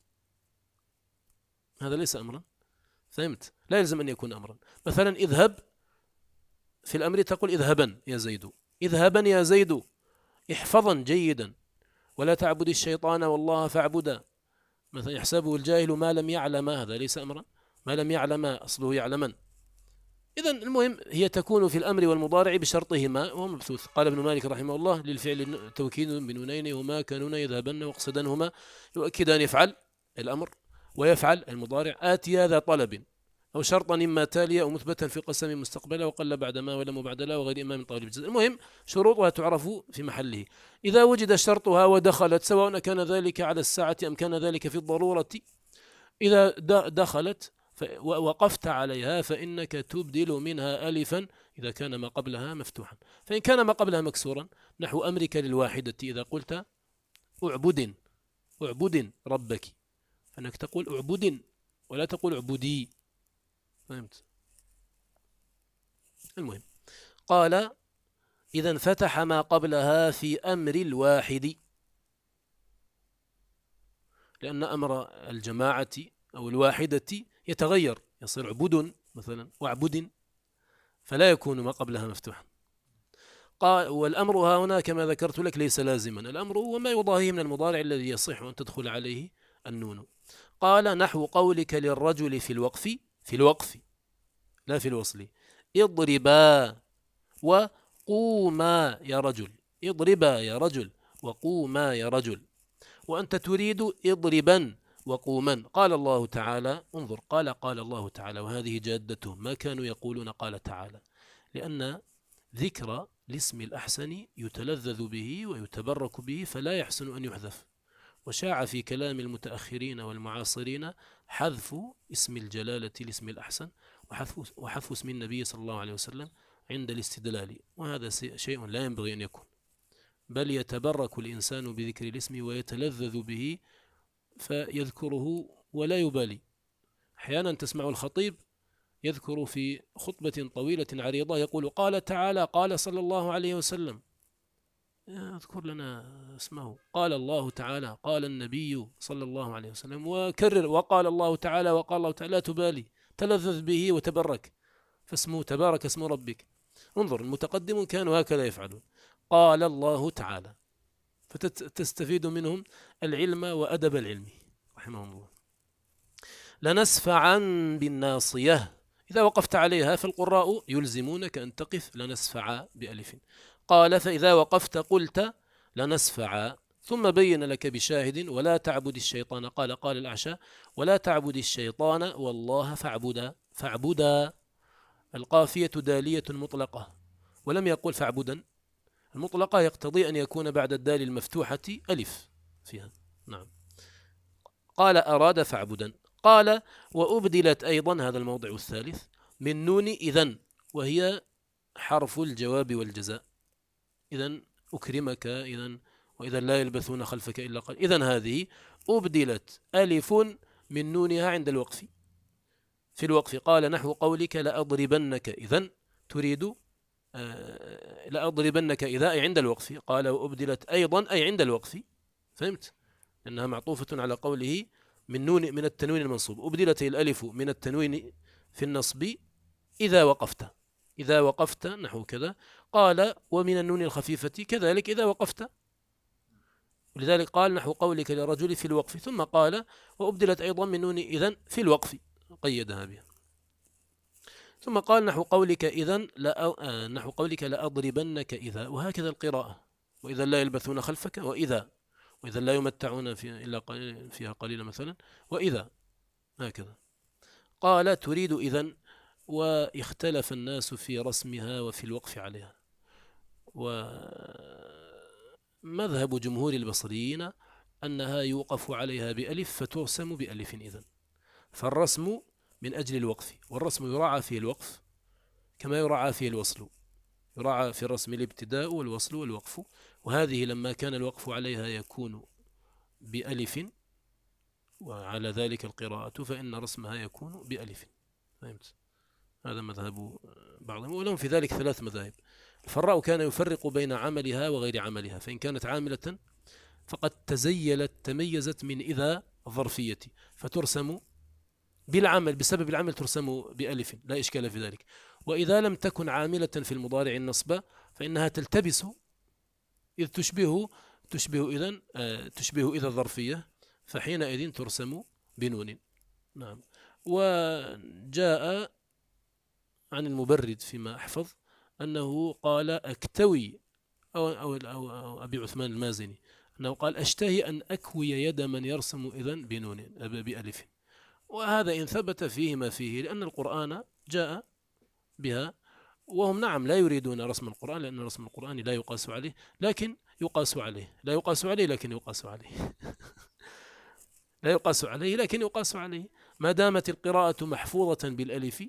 هذا ليس أمرا. فهمت؟ لا يلزم أن يكون أمرا. مثلا اذهب في الأمر تقول اذهبا يا زيد، اذهبا يا زيد، احفظا جيدا، ولا تعبد الشيطان والله فاعبدا. مثلا يحسبه الجاهل ما لم يعلم، هذا ليس أمرا، ما لم يعلم أصله يعلمن. إذن المهم هي تكون في الأمر والمضارع بشرطهما وهو مبثوث. قال ابن مالك رحمه الله للفعل توكيد بنونين هما كانون يذهبن واقصدنهما يؤكدان يفعل الأمر ويفعل المضارع. آتيا ذا طلب أو شرطا إما تالية أو مثبتا في قسم مستقبلا وقل بعد ما ولم بعد لا وغير إما من طالب الجزء. المهم شروطها تعرف في محله. إذا وجد شرطها ودخلت سواء كان ذلك على الساعة أم كان ذلك في الضرورة، إذا دخلت ووقفت عليها فإنك تبدل منها ألفا إذا كان ما قبلها مفتوحا. فإن كان ما قبلها مكسورا نحو أمرك للواحدة إذا قلت أعبد أعبد ربك فإنك تقول أعبد ولا تقول أعبدي. فهمت؟ المهم قال إذا انفتح ما قبلها في أمر الواحد، لأن أمر الجماعة أو الواحدة يتغير، يصير عبد مثلا وعبد، فلا يكون ما قبلها مفتوحا. قال والأمر ها هنا كما ذكرت لك ليس لازما، الأمر هو ما يضاهيه من المضارع الذي يصح أن تدخل عليه النون. قال نحو قولك للرجل في الوقف، في الوقف لا في الوصل، اضربا وقوما يا رجل، اضربا يا رجل وقوما يا رجل، وأنت تريد اضربا وقوما. قال الله تعالى انظر، قال قال الله تعالى، وهذه جادتهم ما كانوا يقولون قال تعالى، لأن ذكر الاسم الأحسن يتلذذ به ويتبرك به فلا يحسن أن يحذف. وشاع في كلام المتأخرين والمعاصرين حذف اسم الجلالة لاسم الأحسن وحذف, وحذف اسم النبي صلى الله عليه وسلم عند الاستدلال، وهذا شيء لا ينبغي أن يكون، بل يتبرك الإنسان بذكر الاسم ويتلذذ به فيذكره ولا يبالي. أحيانا تسمع الخطيب يذكر في خطبة طويلة عريضة يقول قال تعالى قال صلى الله عليه وسلم، اذكر لنا اسمه، قال الله تعالى قال النبي صلى الله عليه وسلم، وكرر وقال الله تعالى وقال الله تعالى، لا تبالي، تلذذ به وتبرك، فاسمه تبارك اسم ربك. انظر المتقدمون كانوا هكذا يفعلون، قال الله تعالى، فتستفيد منهم العلم وأدب العلم رحمهم الله. لنسفعا بالناصية، إذا وقفت عليها فالقراء يلزمونك أن تقف لنسفع بألف. قال فإذا وقفت قلت لنسفع، ثم بين لك بشاهد ولا تعبد الشيطان، قال قال الأعشى ولا تعبد الشيطان والله فاعبدا، فاعبدا القافية دالية مطلقة، ولم يقل فاعبدا، المطلقة يقتضي أن يكون بعد الدال المفتوحة ألف فيها. نعم. قال أراد فاعبدا. قال وأبدلت أيضا، هذا الموضع الثالث، من نون إذن، وهي حرف الجواب والجزاء، إذن أكرمك إذن وإذا لا يلبثون خلفك إلا قل، إذن هذه أبدلت ألف من نونها عند الوقف، في الوقف. قال نحو قولك لأضربنك، إذن تريد آه لأضربنك إذا أي عند الوقف. قال وأبدلت أيضا أي عند الوقف، فهمت؟ أنها معطوفة على قوله من نون من التنوين المنصوب، أبدلت الألف من التنوين في النصب إذا وقفت، إذا وقفت نحو كذا. قال ومن النون الخفيفة كذلك إذا وقفت، ولذلك قال نحو قولك لرجل في الوقف، ثم قال وأبدلت أيضا من نون إذن في الوقف، قيدها بها. ثم قال نحو قولك إذن لا نحو قولك لأضربنك إذا، وهكذا القراءة، وإذا لا يلبثون خلفك، وإذا وإذا لا يمتعون في إلا قليل فيها قليلا مثلا، وإذا هكذا. قال تريد إذن، واختلف الناس في رسمها وفي الوقف عليها، ومذهب جمهور البصريين أنها يوقف عليها بألف فترسم بألف إذن، فالرسم من أجل الوقف، والرسم يراعى فيه الوقف كما يراعى فيه الوصل، يراعى في الرسم الابتداء والوصل والوقف، وهذه لما كان الوقف عليها يكون بألف وعلى ذلك القراءة فإن رسمها يكون بألف. فهمت؟ هذا مذهب بعضهم، ولهم في ذلك ثلاث مذاهب. الفراء كان يفرق بين عملها وغير عملها، فإن كانت عاملة فقد تزيلت تميزت من إذا الظرفية فترسم بالعمل، بسبب العمل ترسم بألف لا إشكال في ذلك. وإذا لم تكن عاملة في المضارع النصب فإنها تلتبس، إذ تشبه تشبه إذن آه تشبه إذا الظرفية، فحينئذ ترسم بنون. نعم. وجاء عن المبرد فيما أحفظ أنه قال أكتوي أو, أو, أو, أو أبي عثمان المازني أنه قال أشتهي أن أكوي يد من يرسم إذن بنون بألف. وهذا إن ثبت فيه ما فيه، لأن القرآن جاء بها، وهم نعم لا يريدون رسم القرآن، لأن رسم القرآن لا يقاس عليه، لكن يقاس عليه، لا يقاس عليه لكن يقاس عليه لا يقاس عليه لكن يقاس عليه، ما دامت القراءة محفوظة بالألف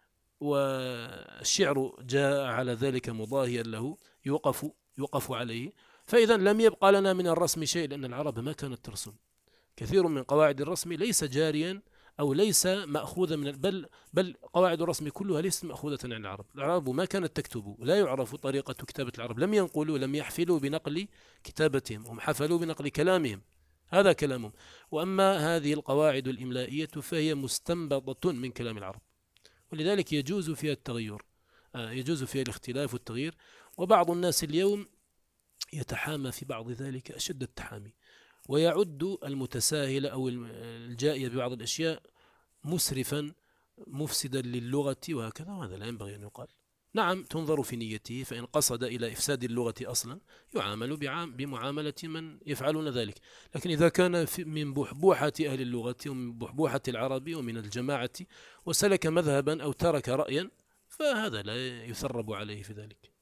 والشعر جاء على ذلك مضاهيا له يوقف يوقف عليه، فإذا لم يبقى لنا من الرسم شيء، لأن العرب ما كانت ترسم. كثير من قواعد الرسم ليس جاريا أو ليس مأخوذا من بل بل قواعد الرسم كلها ليست مأخوذة عن العرب. العرب ما كانت تكتب، لا يعرف طريقة كتابة العرب، لم ينقلوا، لم يحفلوا بنقل كتابتهم، هم حفلوا بنقل كلامهم، هذا كلامهم. وأما هذه القواعد الإملائية فهي مستنبطة من كلام العرب، ولذلك يجوز فيها التغير، يجوز فيها الاختلاف والتغيير. وبعض الناس اليوم يتحامى في بعض ذلك أشد التحامي، ويعد المتساهل أو الجائي ببعض الأشياء مسرفا مفسدا للغة وهكذا، وهذا لا ينبغي أن يقال. نعم تنظر في نيته، فإن قصد إلى إفساد اللغة أصلا يعامل بمعاملة من يفعلون ذلك، لكن إذا كان من بحبوحة أهل اللغة ومن بحبوحة العرب ومن الجماعة وسلك مذهبا أو ترك رأيا فهذا لا يثرب عليه في ذلك.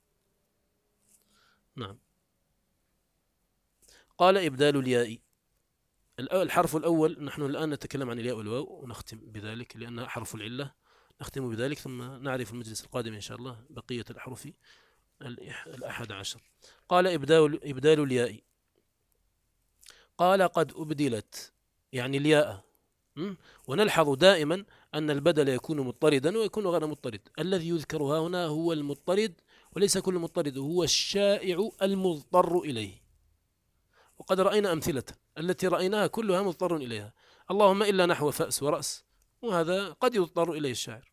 نعم. قال إبدال الياء. الحرف الأول، نحن الآن نتكلم عن الياء والواو ونختم بذلك لأنها حرف العلة، نختم بذلك ثم نعرف المجلس القادم إن شاء الله بقية الأحرف الأحد عشر. قال إبدال, إبدال الياء. قال قد أبدلت يعني الياء، ونلحظ دائما أن البدل يكون مضطردا ويكون غير مضطرد. الذي يذكر هنا هو المضطرد، وليس كل مضطرد، هو الشائع المضطر إليه، وقد رأينا أمثلة التي رأيناها كلها مضطر إليها، اللهم إلا نحو فأس ورأس، وهذا قد يضطر إليه الشاعر.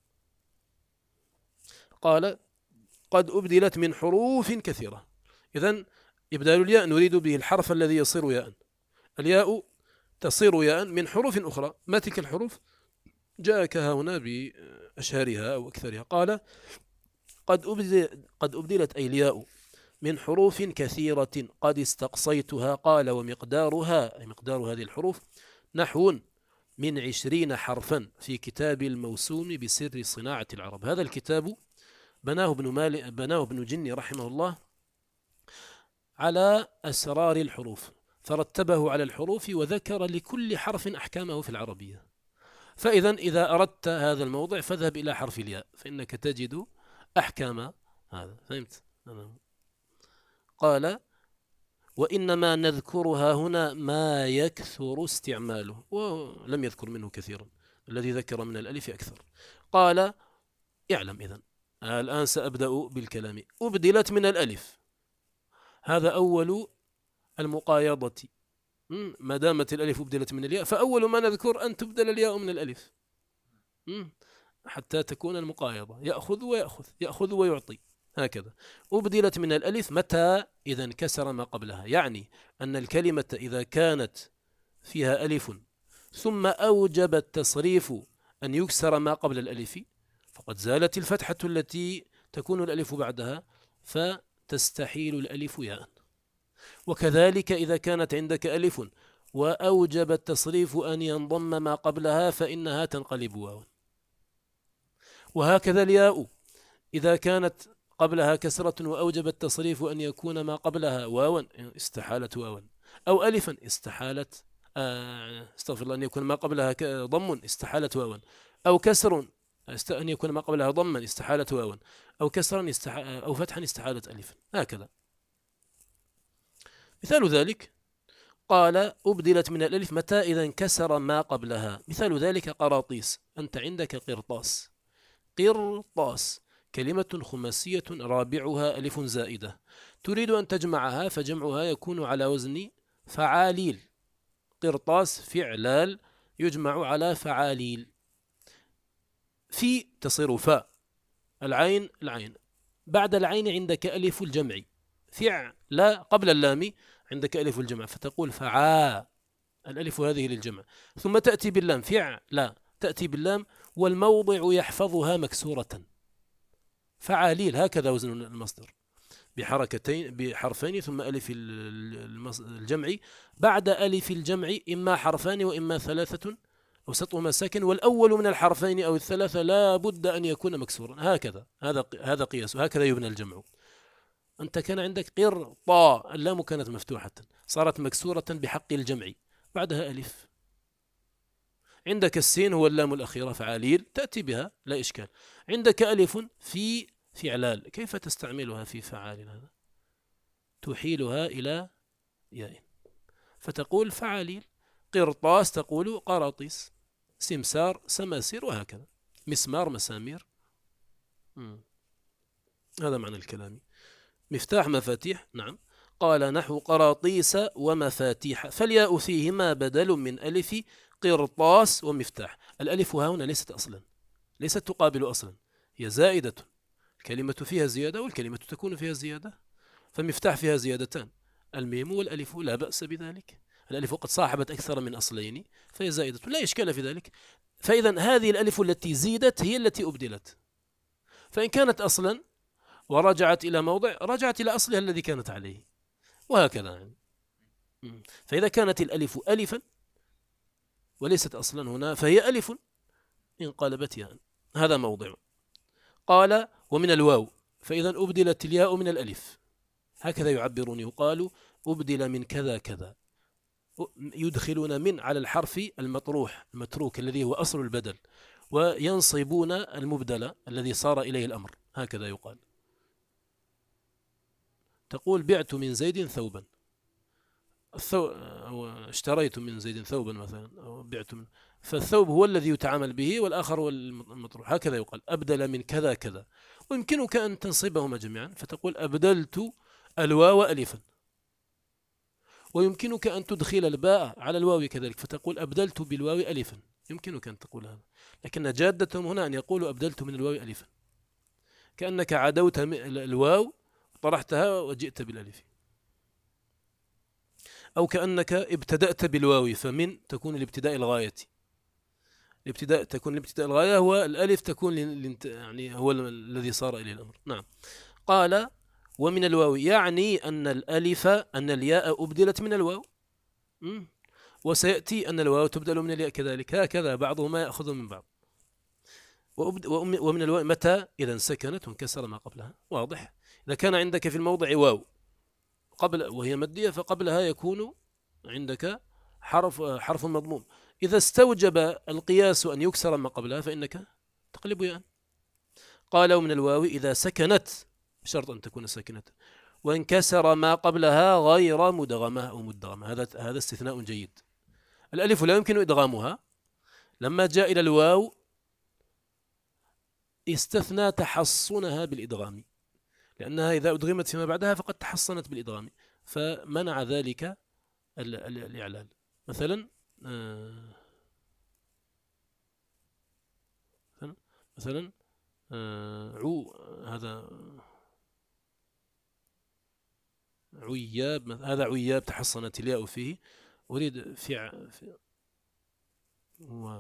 قال قد أبدلت من حروف كثيرة. إذن إبدال الياء نريد به الحرف الذي يصير ياء، الياء تصير ياء من حروف أخرى، ما تلك الحروف؟ جاءك هنا بأشهرها أو أكثرها. قال قد أبدلت, قد أبدلت أي الياء من حروف كثيرة قد استقصيتها. قال ومقدارها أي مقدار هذه الحروف نحو من عشرين حرفا في كتاب الموسوم بسر صناعة العرب. هذا الكتاب بناه ابن مالك بناه ابن جني رحمه الله على أسرار الحروف، فرتبه على الحروف وذكر لكل حرف أحكامه في العربية. فإذا إذا أردت هذا الموضع فاذهب إلى حرف الياء فإنك تجد أحكام هذا. فهمت؟ قال وإنما نذكرها هنا ما يكثر استعماله، ولم يذكر منه كثيرا، الذي ذكر من الألف أكثر. قال اعلم إذن، الآن سأبدأ بالكلام. أبدلت من الألف، هذا أول المقايضة، ما دامت الألف أبدلت من الياء فأول ما نذكر أن تبدل الياء من الألف حتى تكون المقايضة، يأخذ ويأخذ يأخذ ويعطي هكذا. أبدلت من الألف متى؟ إذا انكسر ما قبلها، يعني أن الكلمة إذا كانت فيها ألف ثم أوجب التصريف أن يكسر ما قبل الألف فقد زالت الفتحة التي تكون الألف بعدها فتستحيل الألف ياء. وكذلك إذا كانت عندك ألف وأوجب التصريف أن ينضم ما قبلها فإنها تنقلب واوا. وهكذا الياء إذا كانت قبلها كسرة وأوجب التصريف أن يكون ما قبلها واوا استحالت واوا، أو ألفا استحالت استغفر الله أن يكون ما قبلها ضم استحالت واوا، أو كسر أن يكون ما قبلها ضما استحالت واوا، أو كسرا استح... أو فتحا استحالت ألفا، هكذا. مثال ذلك قال أبدلت من الألف متى؟ إذا انكسر ما قبلها. مثال ذلك قراطيس، أنت عندك قرطاس، قرطاس كلمة خماسية رابعها ألف زائدة، تريد أن تجمعها فجمعها يكون على وزن فعاليل. قرطاس فعلال يجمع على فعاليل. في تصير فاء، العين العين، بعد العين عندك ألف الجمع، فعلا قبل اللام عندك ألف الجمع فتقول فعا، الألف هذه للجمع، ثم تأتي باللام فعلا، تأتي باللام والموضع يحفظها مكسورة، فعاليل، هكذا وزن المصدر بحركتين بحرفين ثم ألف الجمع، بعد ألف الجمع إما حرفان وإما ثلاثة أوسطهما ساكن، والأول من الحرفين أو الثلاثة لا بد أن يكون مكسورا. هكذا هذا هذا قياس، هكذا يبنى الجمع. أنت كان عندك قرطا، اللام كانت مفتوحة صارت مكسورة بحق الجمع، بعدها ألف. عندك السين هو اللام الأخيرة فعاليل، تأتي بها لا إشكال. عندك ألف في فعلال، كيف تستعملها في فعال؟ هذا تحيلها إلى ياء فتقول فعاليل. قرطاس تقول قراطيس، سمسار سماسير، وهكذا مسمار مسامير. مم. هذا معنى الكلام. مفتاح مفاتيح، نعم. قال نحو قراطيس ومفاتيح، فالياء فيهما بدل من ألف قرطاس ومفتاح. الألف ها هنا ليست أصلا، ليست تقابل أصلا، هي زائدة. الكلمة فيها زيادة والكلمة تكون فيها زيادة، فمفتاح فيها زيادتان، الميم والألف، لا بأس بذلك. الألف قد صاحبت أكثر من أصلين فهي زائدة، لا إشكال في ذلك. فإذا هذه الألف التي زيدت هي التي أبدلت، فإن كانت أصلا ورجعت إلى موضع رجعت إلى أصلها الذي كانت عليه، وهكذا يعني. فإذا كانت الألف ألفا وليست أصلا هنا فهي ألف انقلبت ياء، هذا موضع. قال ومن الواو، فإذا أبدلت الياء من الألف، هكذا يعبرون، يقال أبدل من كذا كذا، يدخلون من على الحرف المطروح المتروك الذي هو أصل البدل، وينصبون المبدل الذي صار إليه الأمر، هكذا يقال. تقول بعت من زيد ثوبا، الثو... أو اشتريت من زيد ثوبا مثلا، أو بعت من، فالثوب هو الذي يتعامل به والآخر هو المطروح، هكذا يقال أبدل من كذا كذا. ويمكنك أن تنصبهما جميعا فتقول أبدلت الواو ألفا، ويمكنك أن تدخل الباء على الواو كذلك فتقول أبدلت بالواو ألفا، يمكنك أن تقول هذا، لكن جادتهم هنا أن يقولوا أبدلت من الواو ألفا، كأنك عدوت الواو طرحتها وجئت بالألف، أو كأنك ابتدأت بالواو، فمن تكون الابتداء الغاية، الابتداء تكون الابتداء الغاية، والألف تكون يعني هو الذي صار إليه الأمر. نعم. قال ومن الواو، يعني أن الألف أن الياء أبدلت من الواو، وسيأتي أن الواو تبدل من الياء كذلك، هكذا بعضهما يأخذ من بعض. ومن الواو متى إذا سكنت وانكسر ما قبلها، واضح. إذا كان عندك في الموضع واو قبل وهي مادية فقبلها يكون عندك حرف حرف مضموم، إذا استوجب القياس أن يكسر ما قبلها فإنك تقلب ياء. قال ومن الواو إذا سكنت، بشرط أن تكون ساكنة، وانكسر ما قبلها غير مدغمة أو مدغمة، هذا هذا استثناء جيد. الألف لا يمكن إدغامها، لما جاء إلى الواو استثنى تحصنها بالإدغام، لأنها إذا أدغمت فيما بعدها فقد تحصنت بالإدغام، فمنع ذلك الإعلال. مثلا آه مثلا آه عو هذا عياب، هذا عياب تحصنت الياء فيه، أريد في, في و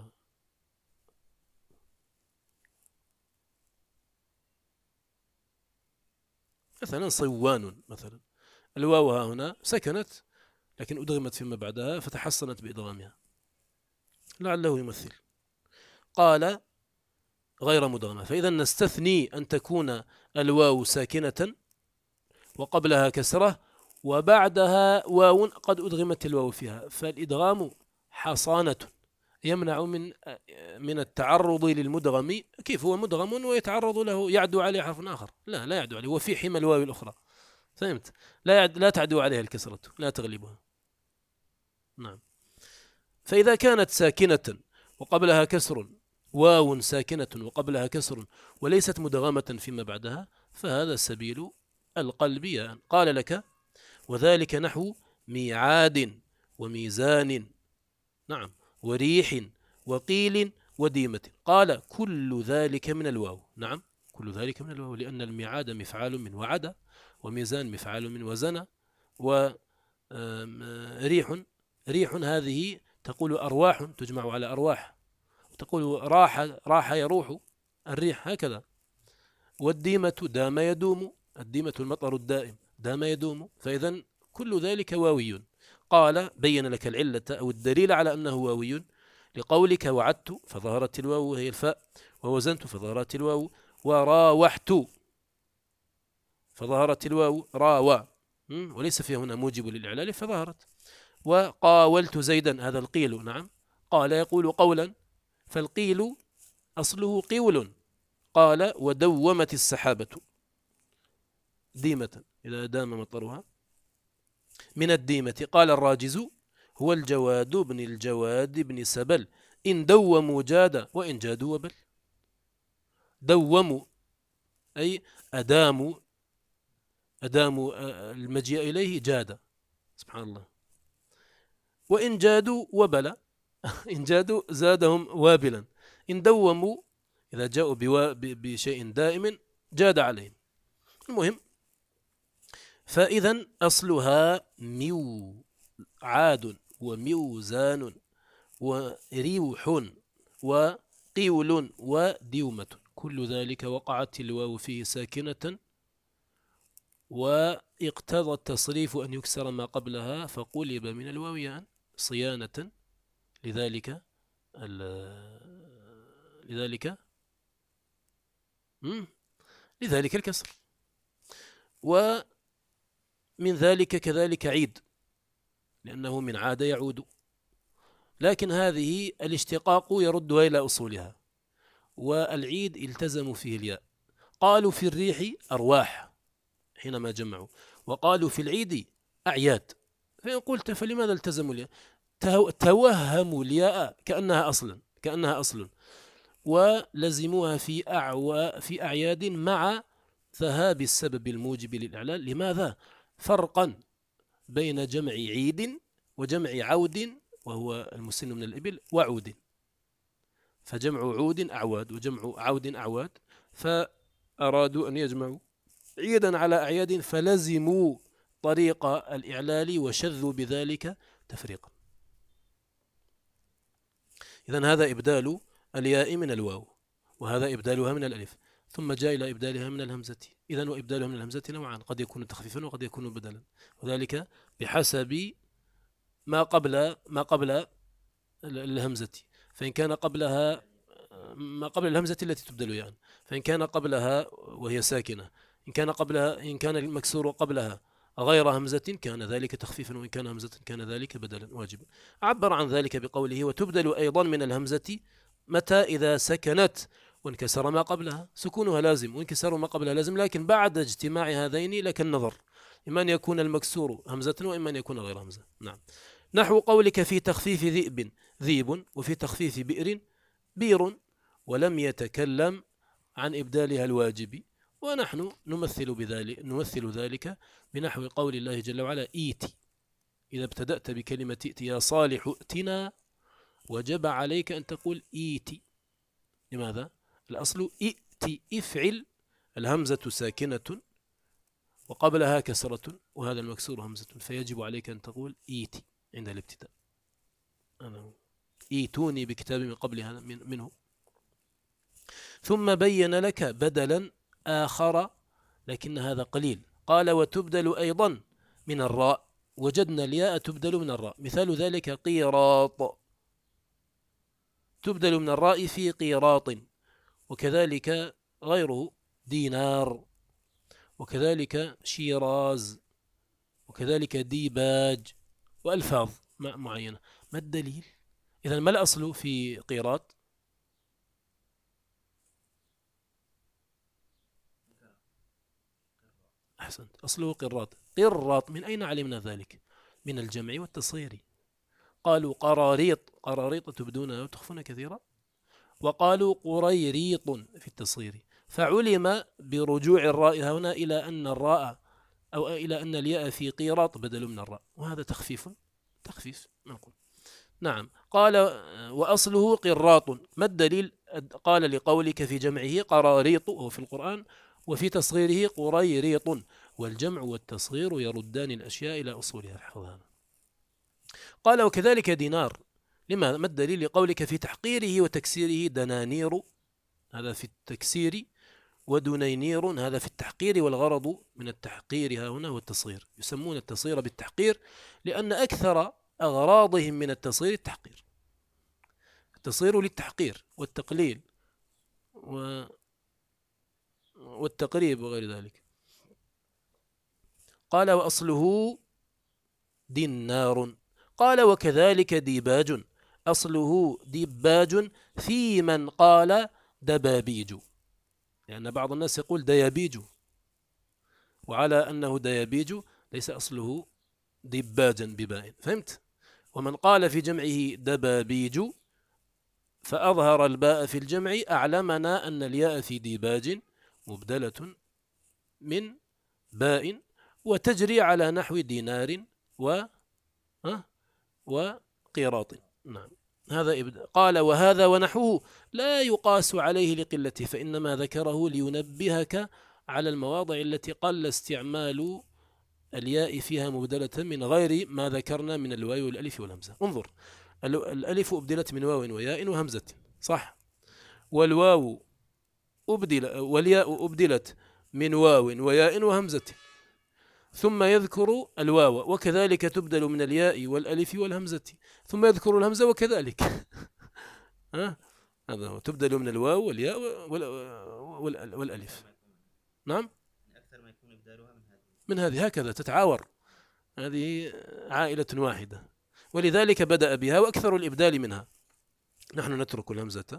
مثلا صوان، مثلا الواو ها هنا سكنت لكن أدغمت فيما بعدها فتحصنت بإدغامها، لعله يمثل. قال غير مدغمة، فإذا نستثني أن تكون الواو ساكنة وقبلها كسرة وبعدها واو قد أدغمت الواو فيها، فالإدغام حصانة يمنع من من التعرض للمدغم. كيف هو مدغم ويتعرض له يعدو عليه حرف آخر؟ لا لا يعدو عليه، هو في حمى الواو الأخرى، فهمت؟ لا يعد لا تعدو عليها الكسرة، لا تغلبها. نعم. فإذا كانت ساكنة وقبلها كسر، واو ساكنة وقبلها كسر وليست مدغمة فيما بعدها، فهذا سبيل القلب ياء. قال لك وذلك نحو ميعاد وميزان، نعم، وريح وقيل وديمة. قال كل ذلك من الواو، نعم كل ذلك من الواو، لأن الميعاد مفعال من وعد، وميزان مفعال من وزن، وريح ريح هذه تقول أرواح تجمع على أرواح، تقول راح راح يروح الريح، هكذا. والديمة دام يدوم، الديمة المطر الدائم، دام يدوم، فإذا كل ذلك واوي. قال بين لك العلة أو الدليل على أنه واوي، لقولك وعدت فظهرت الواو وهي الفاء، ووزنت فظهرت الواو، وراوحت فظهرت الواو راوى وليس فيها هنا موجب للإعلال فظهرت. وقاولت زيدا هذا القيل، نعم قال يقول قولا، فالقيل أصله قول. قال ودومت السحابة ديمة إذا دام مطرها من الديمة. قال الراجز هو الجواد بن الجواد بن سبل إن دوموا جاد وإن جادوا وبل. دوموا أي أداموا أداموا المجيء إليه جاد، سبحان الله. وإن جادوا وبل إن جادوا زادهم وابلا. إن دوموا إذا جاءوا بشيء دائم جاد عليهم. المهم، فإذا أصلها ميو عاد وميوزان وريوح وقيول وديومة، كل ذلك وقعت الواو فيه ساكنة، واقتضى التصريف أن يكسر ما قبلها فقلب من الواو ياء صيانة لذلك لذلك لذلك الكسر. ومن ذلك كذلك عيد لأنه من عاد يعود، لكن هذه الاشتقاق يردها إلى أصولها، والعيد التزموا فيه الياء. قالوا في الريح أرواح حينما جمعوا، وقالوا في العيد أعياد. فإن قلت فلماذا التزموا الياء؟ توهموا الياء كأنها أصلا كأنها أصل ولزموها في أعوى في أعياد مع ذهاب السبب الموجب للإعلال. لماذا؟ فرقا بين جمع عيد وجمع عود وهو المسن من الإبل وعود، فجمع عود أعواد وجمع عود أعواد، فأرادوا أن يجمعوا عيدا على أعياد فلزموا طريق الإعلال وشذوا بذلك تفريقا. إذن هذا إبدال الياء من الواو، وهذا إبدالها من الألف، ثم جاء إلى إبدالها من الهمزة. إذن وإبدالها من الهمزة نوعان، قد يكون تخفيفا وقد يكون بدلا، وذلك بحسب ما قبل ما قبل الهمزة. فإن كان قبلها ما قبل الهمزة التي تبدل ياء، فإن كان قبلها وهي ساكنة، إن كان قبلها إن كان المكسور قبلها غير همزة كان ذلك تخفيفا، وإن كان همزة كان ذلك بدلا واجبا. عبر عن ذلك بقوله وتبدل أيضا من الهمزة متى إذا سكنت وانكسر ما قبلها. سكونها لازم وانكسار ما قبلها لازم، لكن بعد اجتماع هذين لك النظر، إما أن يكون المكسور همزة وإما أن يكون غير همزة. نعم. نحو قولك في تخفيف ذئب ذيب، وفي تخفيف بئر بير، ولم يتكلم عن إبدالها الواجب. ونحن نمثل بذلك نمثل ذلك بنحو قول الله جل وعلا إيتي. إذا ابتدأت بكلمة ائتي يا صالح ائتنا وجب عليك أن تقول إيتي. لماذا؟ الأصل ائتي افعل، الهمزة ساكنة وقبلها كسرة وهذا المكسور همزة، فيجب عليك أن تقول إيتي عند الابتداء. أنا إيتوني بكتاب من قبل هذا منه. ثم بين لك بدلا آخر لكن هذا قليل. قال وتبدل أيضا من الراء، وجدنا الياء تبدل من الراء. مثال ذلك قيراط، تبدل من الراء في قيراط، وكذلك غيره دينار، وكذلك شيراز، وكذلك ديباج، وألفاظ معينة. ما الدليل؟ إذن ما الأصل في قيراط؟ أحسنت، أصله قراط. قراط من أين علمنا ذلك؟ من الجمع والتصغير. قالوا قراريط، قراريط تبدون وتخفون كثيرا، وقالوا قريريط في التصغير. فعلم برجوع الراء هنا إلى أن الراء أو إلى أن الياء في قيراط بدل من الراء، وهذا تخفيف تخفيف نقول. نعم. قال وأصله قراط. ما الدليل؟ قال لقولك في جمعه قراريط وهو في القرآن، وفي تصغيره قريريط، والجمع والتصغير يردان الأشياء إلى أصولها. الحفظ. قال وكذلك دينار. لما؟ ما الدليل؟ لقولك في تحقيره وتكسيره دنانير، هذا في التكسير، ودنينير هذا في التحقير، والغرض من التحقير ها هنا هو التصغير. يسمون التصغير بالتحقير لأن أكثر أغراضهم من التصغير التحقير. تصير للتحقير والتقليل و والتقريب وغير ذلك. قال وأصله دينار. قال وكذلك ديباج، أصله ديباج في من قال دبابيج، لأن بعض الناس يقول ديابيج، وعلى أنه ديابيج ليس أصله دباجا بباء، فهمت؟ ومن قال في جمعه دبابيج فأظهر الباء في الجمع أعلمنا أن الياء في ديباج مبدلة من باء وتجري على نحو دينار و وقيراط. نعم هذا إبدال. قال وهذا ونحوه لا يقاس عليه لقلته، فإنما ذكره لينبهك على المواضع التي قل استعمال الياء فيها مبدلة من غير ما ذكرنا من الواو والألف والهمزة. انظر، الألف أبدلت من واو وياء وهمزة، صح؟ والواو أبدل والياء أبدلت من واو وياء وهمزة، ثم يذكر الواو وكذلك تبدل من الياء والألف والهمزة، ثم يذكر الهمزة وكذلك ها هذا هو، تبدل من الواو والياء والألف. نعم أكثر ما يكون إبدالها من هذه من هذه هكذا تتعاور، هذه عائلة واحدة، ولذلك بدأ بها وأكثر الإبدال منها. نحن نترك الهمزة.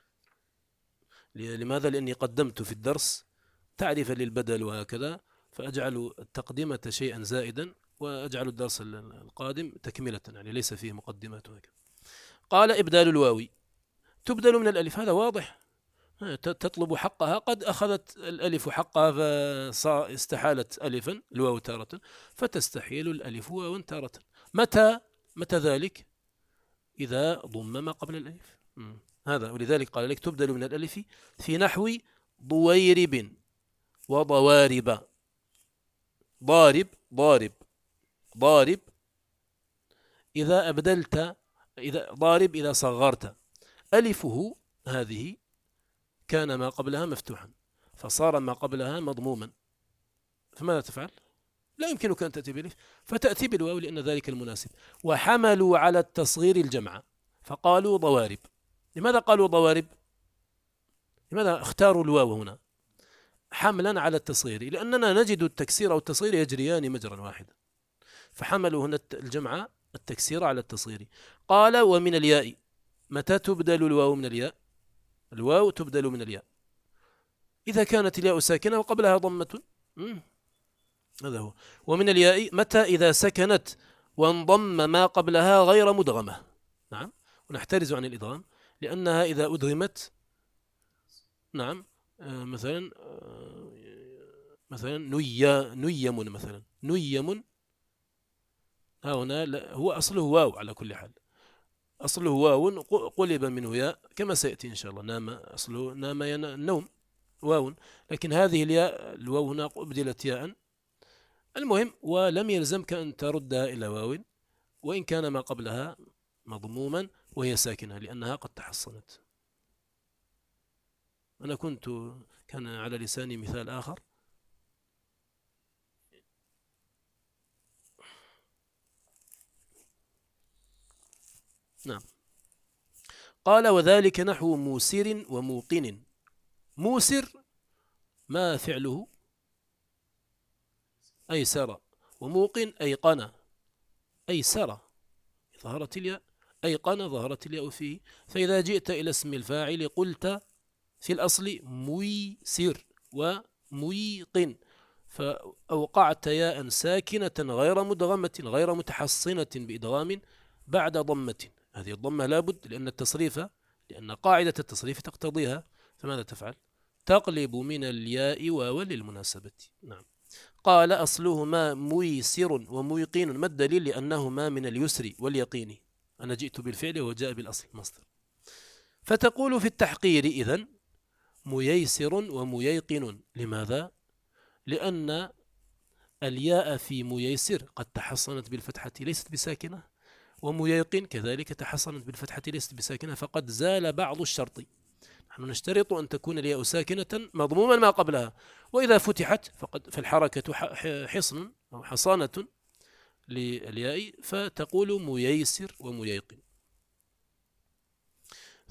لماذا؟ لأني قدمت في الدرس تعريفا للبدل وهكذا، فأجعل التقدمة شيئا زائدا وأجعل الدرس القادم تكملة، يعني ليس فيه مقدمات وهكذا. قال إبدال الواو تبدل من الألف، هذا واضح، تطلب حقها، قد أخذت الألف حقها فاستحالت ألفا الواو تارة، فتستحيل الألف واو تارة. متى متى ذلك؟ إذا ضم ما قبل الألف. هذا، ولذلك قال لك تبدل من الألف في نحو ضويرب وضوارب. ضارب ضارب ضارب إذا أبدلت، إذا ضارب إذا صغرت ألفه هذه كان ما قبلها مفتوحا فصار ما قبلها مضموما، فماذا تفعل؟ لا يمكنك أن تأتي بالألف، فتأتي بالواو لأن ذلك المناسب. وحملوا على التصغير الجمع فقالوا ضوارب. لماذا قالوا ضوارب؟ لماذا اختاروا الواو هنا حملا على التصغير؟ لأننا نجد التكسير والتصغير يجريان مجرا واحدا، فحملوا هنا الجمع التكسير على التصغير. قال ومن الياء، متى تبدل الواو من الياء؟ الواو تبدل من الياء إذا كانت الياء ساكنة وقبلها ضمة، هذا هو. ومن الياء متى إذا سكنت وانضم ما قبلها غير مدغمة. نعم، ونحترز عن الإدغام لأنها إذا أدغمت، نعم آه مثلا آه مثلا نيا نيم مثلا نيم، ها هنا هو أصله واو على كل حال، أصله واو قلب منه ياء كما سيأتي إن شاء الله. نام أصله نام النوم واو، لكن هذه الياء الواو هنا أبدلت ياء. المهم، ولم يلزمك أن تردها إلى واو وإن كان ما قبلها مضموما وهي ساكنة لأنها قد تحصنت. أنا كنت كان على لساني مثال آخر، نعم. قال وذلك نحو موسر وموقن. موسر ما فعله؟ أيسر، وموقن أيقن أيسر، ظهرت الياء، أيقن ظهرت الياء فيه. فإذا جئت إلى اسم الفاعل قلت في الأصل ميسر وميقن، فأوقعت ياء ساكنة غير مدغمة غير متحصنة بإدغام بعد ضمة. هذه الضمة لابد لأن التصريف، لأن قاعدة التصريف تقتضيها، فماذا تفعل؟ تقلب من الياء واو للمناسبة. نعم. قال أصلهما ميسر وميقين. ما الدليل؟ لأنهما من اليسر واليقين. أنا جئت بالفعل وجاء بالأصل مصدر. فتقول في التحقير إذن ميسر وميقن. لماذا؟ لأن الياء في ميسر قد تحصنت بالفتحة ليست بساكنة، وميقن كذلك تحصنت بالفتحة ليست بساكنة، فقد زال بعض الشرط. نحن نشترط أن تكون الياء ساكنة مضموما ما قبلها، وإذا فتحت فقد فالحركة حصن أو حصانة للياء، فتقول ميسر وميقن.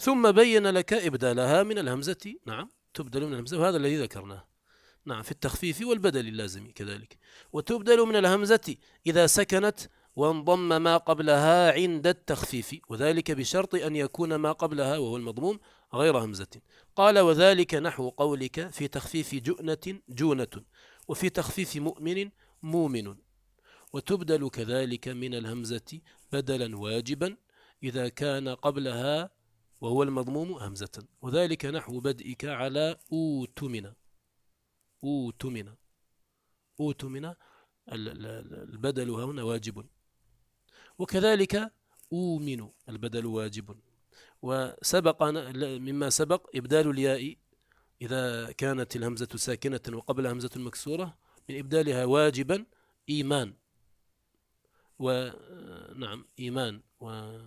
ثم بين لك إبدالها من الهمزة. نعم، تبدل من الهمزة، وهذا الذي ذكرناه. نعم، في التخفيف والبدل اللازم كذلك. وتبدل من الهمزة إذا سكنت وانضم ما قبلها عند التخفيف، وذلك بشرط أن يكون ما قبلها وهو المضموم غير همزة. قال: وذلك نحو قولك في تخفيف جؤنة جونة، وفي تخفيف مؤمن مؤمن. وتبدل كذلك من الهمزة بدلا واجبا إذا كان قبلها وهو المضموم همزة، وذلك نحو بدئك على أوتمن. أوتمن أوتمن البدل هنا واجب، وكذلك أؤمن البدل واجب. وسبق مما سبق إبدال الياء إذا كانت الهمزة ساكنة وقبل همزة مكسورة من إبدالها واجبا إيمان. ونعم إيمان و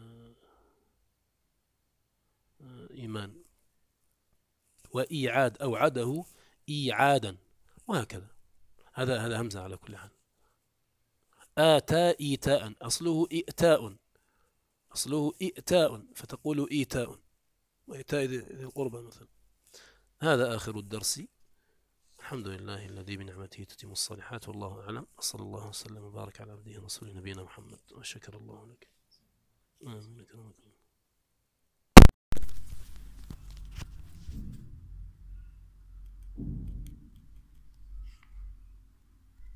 إيمان وإيعاد أوعده إيعادا، وهكذا. هذا هذا همزة على كل حال. آتى إيتاء، أصله إئتاء، أصله إئتاء، فتقول إيتاء، وإيتاء ذي القربى مثلا. هذا آخر الدرس. الحمد لله الذي بنعمته تتم الصالحات، والله أعلم. صلى الله وسلم وبارك على عبده ورسوله نبينا محمد، وشكر الله لك. آمين.